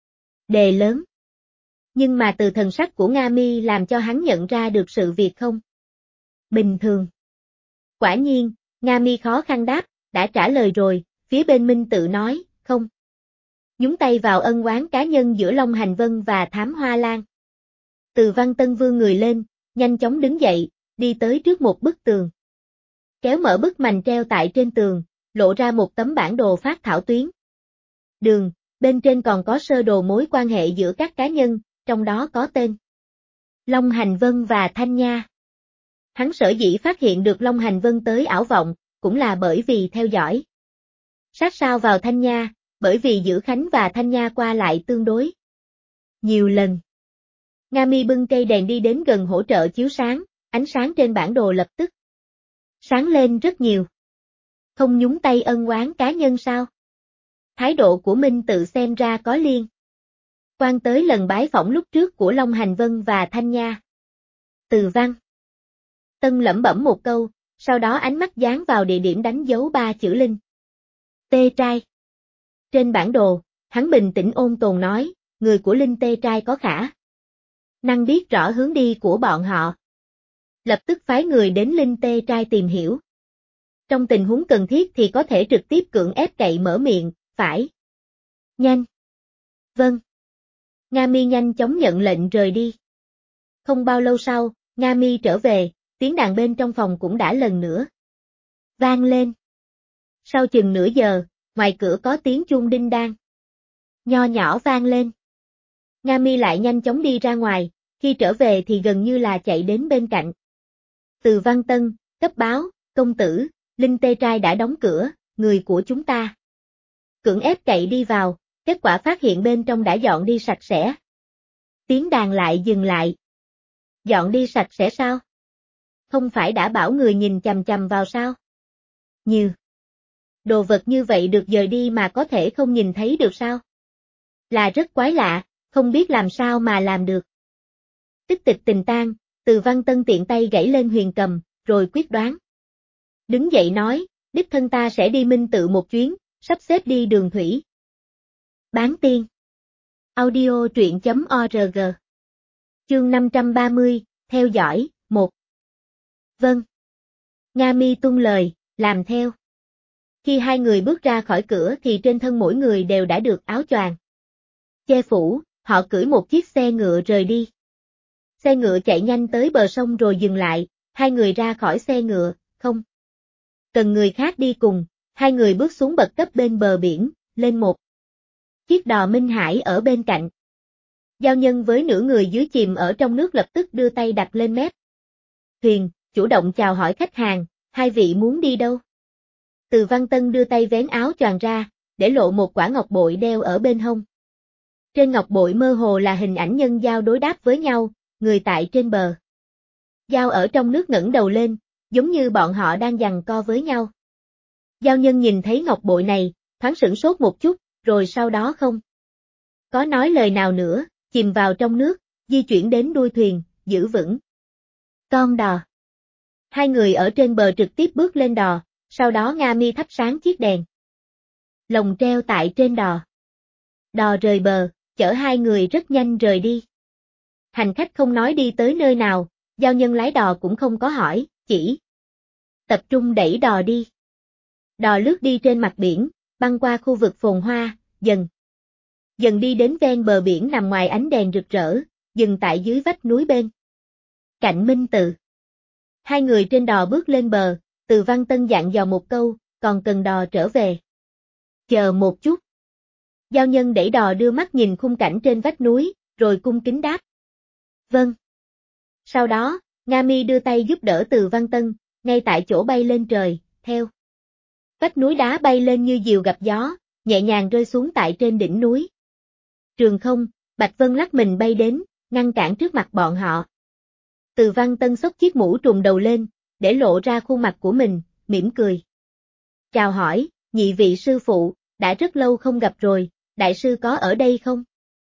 Speaker 1: đề lớn. Nhưng mà từ thần sắc của Nga Mi làm cho hắn nhận ra được sự việc không bình thường. Quả nhiên, Nga Mi khó khăn đáp, đã trả lời rồi, phía bên Minh Tự nói, không. Nhúng tay vào ân oán cá nhân giữa Long Hành Vân và Thám Hoa Lan. Từ Văn Tân vươn người lên, nhanh chóng đứng dậy, đi tới trước một bức tường. Kéo mở bức mành treo tại trên tường, lộ ra một tấm bản đồ phát thảo tuyến đường, bên trên còn có sơ đồ mối quan hệ giữa các cá nhân, trong đó có tên Long Hành Vân và Thanh Nha. Hắn sở dĩ phát hiện được Long Hành Vân tới ảo vọng, cũng là bởi vì theo dõi sát sao vào Thanh Nha, bởi vì giữa Khánh và Thanh Nha qua lại tương đối nhiều lần. Nga Mi bưng cây đèn đi đến gần hỗ trợ chiếu sáng, ánh sáng trên bản đồ lập tức sáng lên rất nhiều. Không nhúng tay ân oán cá nhân sao? Thái độ của Minh Tự xem ra có liên quan tới lần bái phỏng lúc trước của Long Hành Vân và Thanh Nha. Từ Văn Tân lẩm bẩm một câu, sau đó ánh mắt dán vào địa điểm đánh dấu 3 chữ Linh Tê Trai. Trên bản đồ, hắn bình tĩnh ôn tồn nói, người của Linh Tê Trai có khả năng biết rõ hướng đi của bọn họ. Lập tức phái người đến Linh Tê Trai tìm hiểu. Trong tình huống cần thiết thì có thể trực tiếp cưỡng ép cậy mở miệng, phải. Nhanh. Vâng. Nga Mi nhanh chóng nhận lệnh rời đi. Không bao lâu sau, Nga Mi trở về, tiếng đàn bên trong phòng cũng đã lần nữa vang lên. Sau chừng nửa giờ, ngoài cửa có tiếng chuông đinh đan nho nhỏ vang lên. Nga Mi lại nhanh chóng đi ra ngoài, khi trở về thì gần như là chạy đến bên cạnh. Từ Văn Tân, cấp báo, công tử, Linh Tê Trai đã đóng cửa, người của chúng ta cưỡng ép cậy đi vào, kết quả phát hiện bên trong đã dọn đi sạch sẽ. Tiếng đàn lại dừng lại. Dọn đi sạch sẽ sao? Không phải đã bảo người nhìn chằm chằm vào sao? Như đồ vật như vậy được dời đi mà có thể không nhìn thấy được sao? Là rất quái lạ, không biết làm sao mà làm được. Tích tịch tình tang, Từ Văn Tân tiện tay gãy lên huyền cầm, rồi quyết đoán. Đứng dậy nói, đích thân ta sẽ đi Minh Tự một chuyến, sắp xếp đi đường thủy. Bán tiên. Audio truyện.org. Chương 530, theo dõi, 1. Vâng. Nga Mi tuân lời, làm theo. Khi hai người bước ra khỏi cửa thì trên thân mỗi người đều đã được áo choàng che phủ, họ cưỡi một chiếc xe ngựa rời đi. Xe ngựa chạy nhanh tới bờ sông rồi dừng lại, hai người ra khỏi xe ngựa, không cần người khác đi cùng, hai người bước xuống bậc cấp bên bờ biển, lên một chiếc đò Minh Hải ở bên cạnh. Giao Nhân với nửa người dưới chìm ở trong nước lập tức đưa tay đặt lên mép thuyền, chủ động chào hỏi khách hàng, hai vị muốn đi đâu? Từ Văn Tân đưa tay vén áo choàng ra, để lộ một quả ngọc bội đeo ở bên hông. Trên ngọc bội mơ hồ là hình ảnh nhân giao đối đáp với nhau, người tại trên bờ. Giao ở trong nước ngẩng đầu lên, giống như bọn họ đang giằng co với nhau. Giao Nhân nhìn thấy ngọc bội này, thoáng sửng sốt một chút, rồi sau đó không có nói lời nào nữa, chìm vào trong nước, di chuyển đến đuôi thuyền, giữ vững con đò. Hai người ở trên bờ trực tiếp bước lên đò, sau đó Nga Mi thắp sáng chiếc đèn lồng treo tại trên đò. Đò rời bờ, chở hai người rất nhanh rời đi. Hành khách không nói đi tới nơi nào, Giao Nhân lái đò cũng không có hỏi, chỉ tập trung đẩy đò đi. Đò lướt đi trên mặt biển, băng qua khu vực phồn hoa, dần đi đến ven bờ biển nằm ngoài ánh đèn rực rỡ, dừng tại dưới vách núi bên cạnh Minh Tự. Hai người trên đò bước lên bờ, Từ Văn Tân dặn dò một câu, còn cần đò trở về. Chờ một chút. Giao Nhân đẩy đò đưa mắt nhìn khung cảnh trên vách núi, rồi cung kính đáp. Vâng. Sau đó, Nga Mi đưa tay giúp đỡ Từ Văn Tân, ngay tại chỗ bay lên trời, theo vách núi đá bay lên như diều gặp gió, nhẹ nhàng rơi xuống tại trên đỉnh núi. Trường không, Bạch Vân lắc mình bay đến, ngăn cản trước mặt bọn họ. Từ Văn Tân xốc chiếc mũ trùm đầu lên, để lộ ra khuôn mặt của mình, mỉm cười. Chào hỏi, nhị vị sư phụ, đã rất lâu không gặp rồi, đại sư có ở đây không?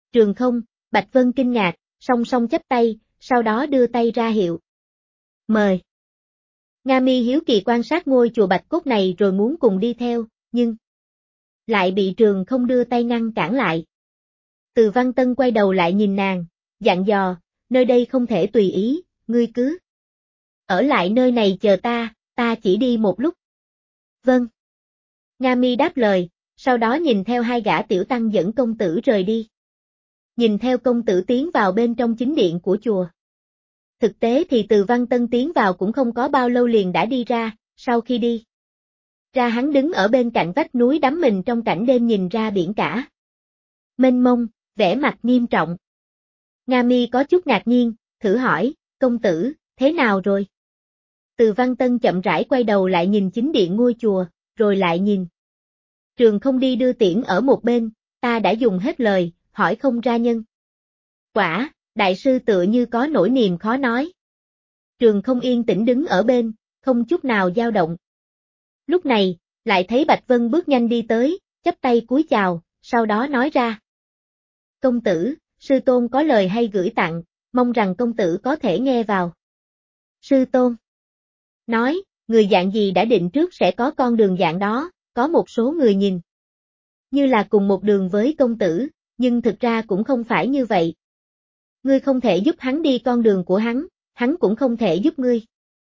Speaker 1: Trường Không, Bạch Vân kinh ngạc, song song chắp tay, sau đó đưa tay ra hiệu. Mời. Nga Mi hiếu kỳ quan sát ngôi chùa Bạch Cốt này rồi muốn cùng đi theo, nhưng lại bị Trường Không đưa tay ngăn cản lại. Từ Văn Tân quay đầu lại nhìn nàng, dặn dò, nơi đây không thể tùy ý, ngươi cứ ở lại nơi này chờ ta chỉ đi một lúc. Vâng. Nga Mi đáp lời, sau đó nhìn theo hai gã tiểu tăng dẫn công tử rời đi. Nhìn theo công tử tiến vào bên trong chính điện của chùa. Thực tế thì Từ Văn Tân tiến vào cũng không có bao lâu liền đã đi ra, sau khi đi ra hắn đứng ở bên cạnh vách núi đắm mình trong cảnh đêm nhìn ra biển cả. Mênh mông, vẻ mặt nghiêm trọng. Nga Mi có chút ngạc nhiên, thử hỏi, công tử, thế nào rồi? Từ Văn Tân chậm rãi quay đầu lại nhìn chính điện ngôi chùa, rồi lại nhìn. Trường Không đi đưa tiễn ở một bên, ta đã dùng hết lời, hỏi không ra nhân. Quả, đại sư tựa như có nỗi niềm khó nói. Trường Không yên tĩnh đứng ở bên, không chút nào dao động. Lúc này, lại thấy Bạch Vân bước nhanh đi tới, chắp tay cúi chào, sau đó nói ra. Công tử, sư tôn có lời hay gửi tặng, mong rằng công tử có thể nghe vào. Sư tôn nói, người dạng gì đã định trước sẽ có con đường dạng đó, có một số người nhìn như là cùng một đường với công tử, nhưng thực ra cũng không phải như vậy. Ngươi không thể giúp hắn đi con đường của hắn cũng không thể giúp ngươi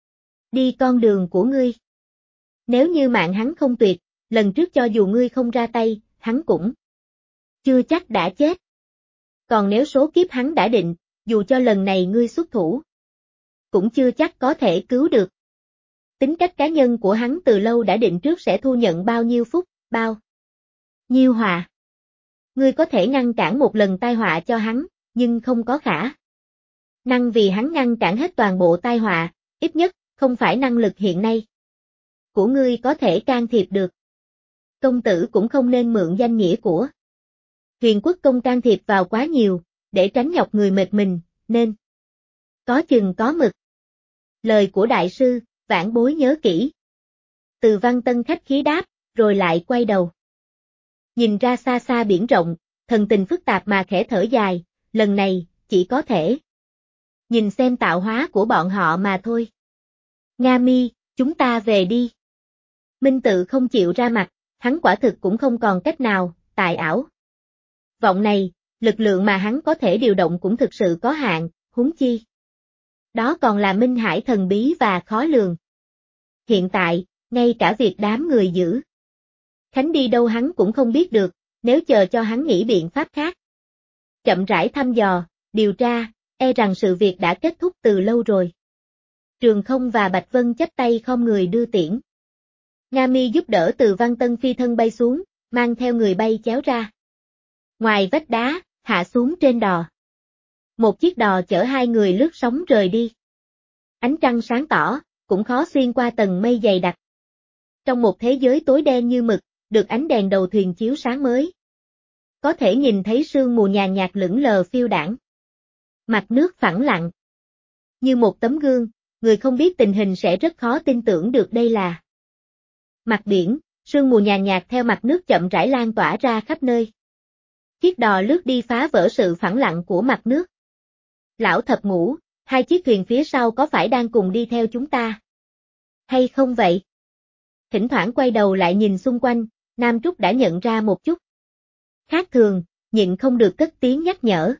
Speaker 1: đi con đường của ngươi. Nếu như mạng hắn không tuyệt, lần trước cho dù ngươi không ra tay, hắn cũng chưa chắc đã chết. Còn nếu số kiếp hắn đã định, dù cho lần này ngươi xuất thủ, cũng chưa chắc có thể cứu được. Tính cách cá nhân của hắn từ lâu đã định trước sẽ thu nhận bao nhiêu phúc, bao nhiêu họa. Ngươi có thể ngăn cản một lần tai họa cho hắn, nhưng không có khả năng vì hắn ngăn cản hết toàn bộ tai họa, ít nhất, không phải năng lực hiện nay của ngươi có thể can thiệp được. Công tử cũng không nên mượn danh nghĩa của Huyền Quốc công can thiệp vào quá nhiều, để tránh nhọc người mệt mình, nên có chừng có mực. Lời của đại sư, vãn bối nhớ kỹ. Từ Văn Tân khách khí đáp, rồi lại quay đầu. Nhìn ra xa xa biển rộng, thần tình phức tạp mà khẽ thở dài, lần này, chỉ có thể nhìn xem tạo hóa của bọn họ mà thôi. Nga Mi, chúng ta về đi. Minh Tự không chịu ra mặt, hắn quả thực cũng không còn cách nào, tại ảo vọng này, lực lượng mà hắn có thể điều động cũng thực sự có hạn, huống chi. Đó còn là Minh Hải thần bí và khó lường. Hiện tại, ngay cả việc đám người giữ Khánh đi đâu hắn cũng không biết được, nếu chờ cho hắn nghĩ biện pháp khác. Chậm rãi thăm dò, điều tra, e rằng sự việc đã kết thúc từ lâu rồi. Trường Không và Bạch Vân chắp tay khom người đưa tiễn. Nga Mi giúp đỡ Từ Văn Tân phi thân bay xuống, mang theo người bay chéo ra. Ngoài vách đá, hạ xuống trên đò. Một chiếc đò chở hai người lướt sóng rời đi. Ánh trăng sáng tỏ, cũng khó xuyên qua tầng mây dày đặc. Trong một thế giới tối đen như mực, được ánh đèn đầu thuyền chiếu sáng mới. Có thể nhìn thấy sương mù nhàn nhạt lững lờ phiêu đãng. Mặt nước phẳng lặng. Như một tấm gương, người không biết tình hình sẽ rất khó tin tưởng được đây là mặt biển, sương mù nhàn nhạt theo mặt nước chậm rãi lan tỏa ra khắp nơi. Chiếc đò lướt đi phá vỡ sự phẳng lặng của mặt nước. Lão Thập Ngũ, hai chiếc thuyền phía sau có phải đang cùng đi theo chúng ta? Hay không vậy? Thỉnh thoảng quay đầu lại nhìn xung quanh, Nam Trúc đã nhận ra một chút khác thường, nhịn không được cất tiếng nhắc nhở.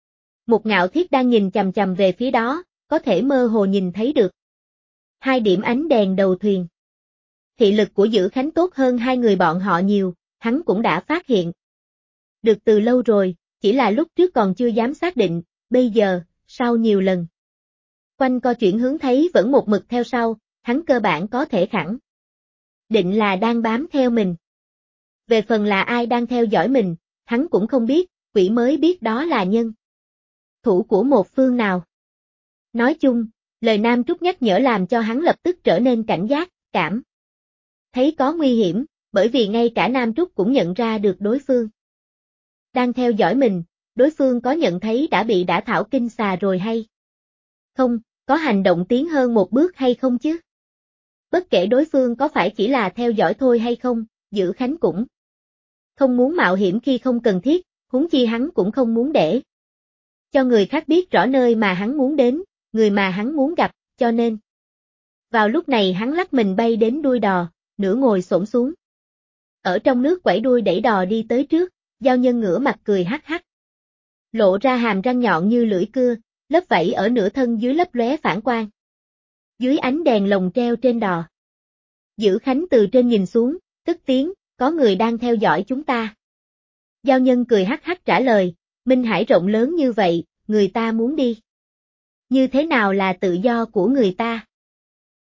Speaker 1: Một Ngạo Thiết đang nhìn chằm chằm về phía đó, có thể mơ hồ nhìn thấy được hai điểm ánh đèn đầu thuyền. Thị lực của Dữ Khánh tốt hơn hai người bọn họ nhiều, hắn cũng đã phát hiện được từ lâu rồi, chỉ là lúc trước còn chưa dám xác định, bây giờ, sau nhiều lần quanh co chuyển hướng thấy vẫn một mực theo sau, hắn cơ bản có thể khẳng định là đang bám theo mình. Về phần là ai đang theo dõi mình, hắn cũng không biết, quỷ mới biết đó là nhân thủ của một phương nào. Nói chung, lời Nam Trúc nhắc nhở làm cho hắn lập tức trở nên cảnh giác, cảm thấy có nguy hiểm, bởi vì ngay cả Nam Trúc cũng nhận ra được đối phương đang theo dõi mình, đối phương có nhận thấy đã bị đả thảo kinh xà rồi hay không, có hành động tiến hơn một bước hay không chứ? Bất kể đối phương có phải chỉ là theo dõi thôi hay không, Dữ Khánh cũng không muốn mạo hiểm khi không cần thiết, huống chi hắn cũng không muốn để cho người khác biết rõ nơi mà hắn muốn đến, người mà hắn muốn gặp, cho nên. Vào lúc này hắn lắc mình bay đến đuôi đò, nửa ngồi xổm xuống. Ở trong nước quẩy đuôi đẩy đò đi tới trước, giao nhân ngửa mặt cười hắc hắc. Lộ ra hàm răng nhọn như lưỡi cưa, lớp vảy ở nửa thân dưới lấp lóe phản quang. Dưới ánh đèn lồng treo trên đò. Dữ Khánh từ trên nhìn xuống, tức tiếng, có người đang theo dõi chúng ta. Giao nhân cười hắc hắc trả lời, Minh Hải rộng lớn như vậy, người ta muốn đi. Như thế nào là tự do của người ta?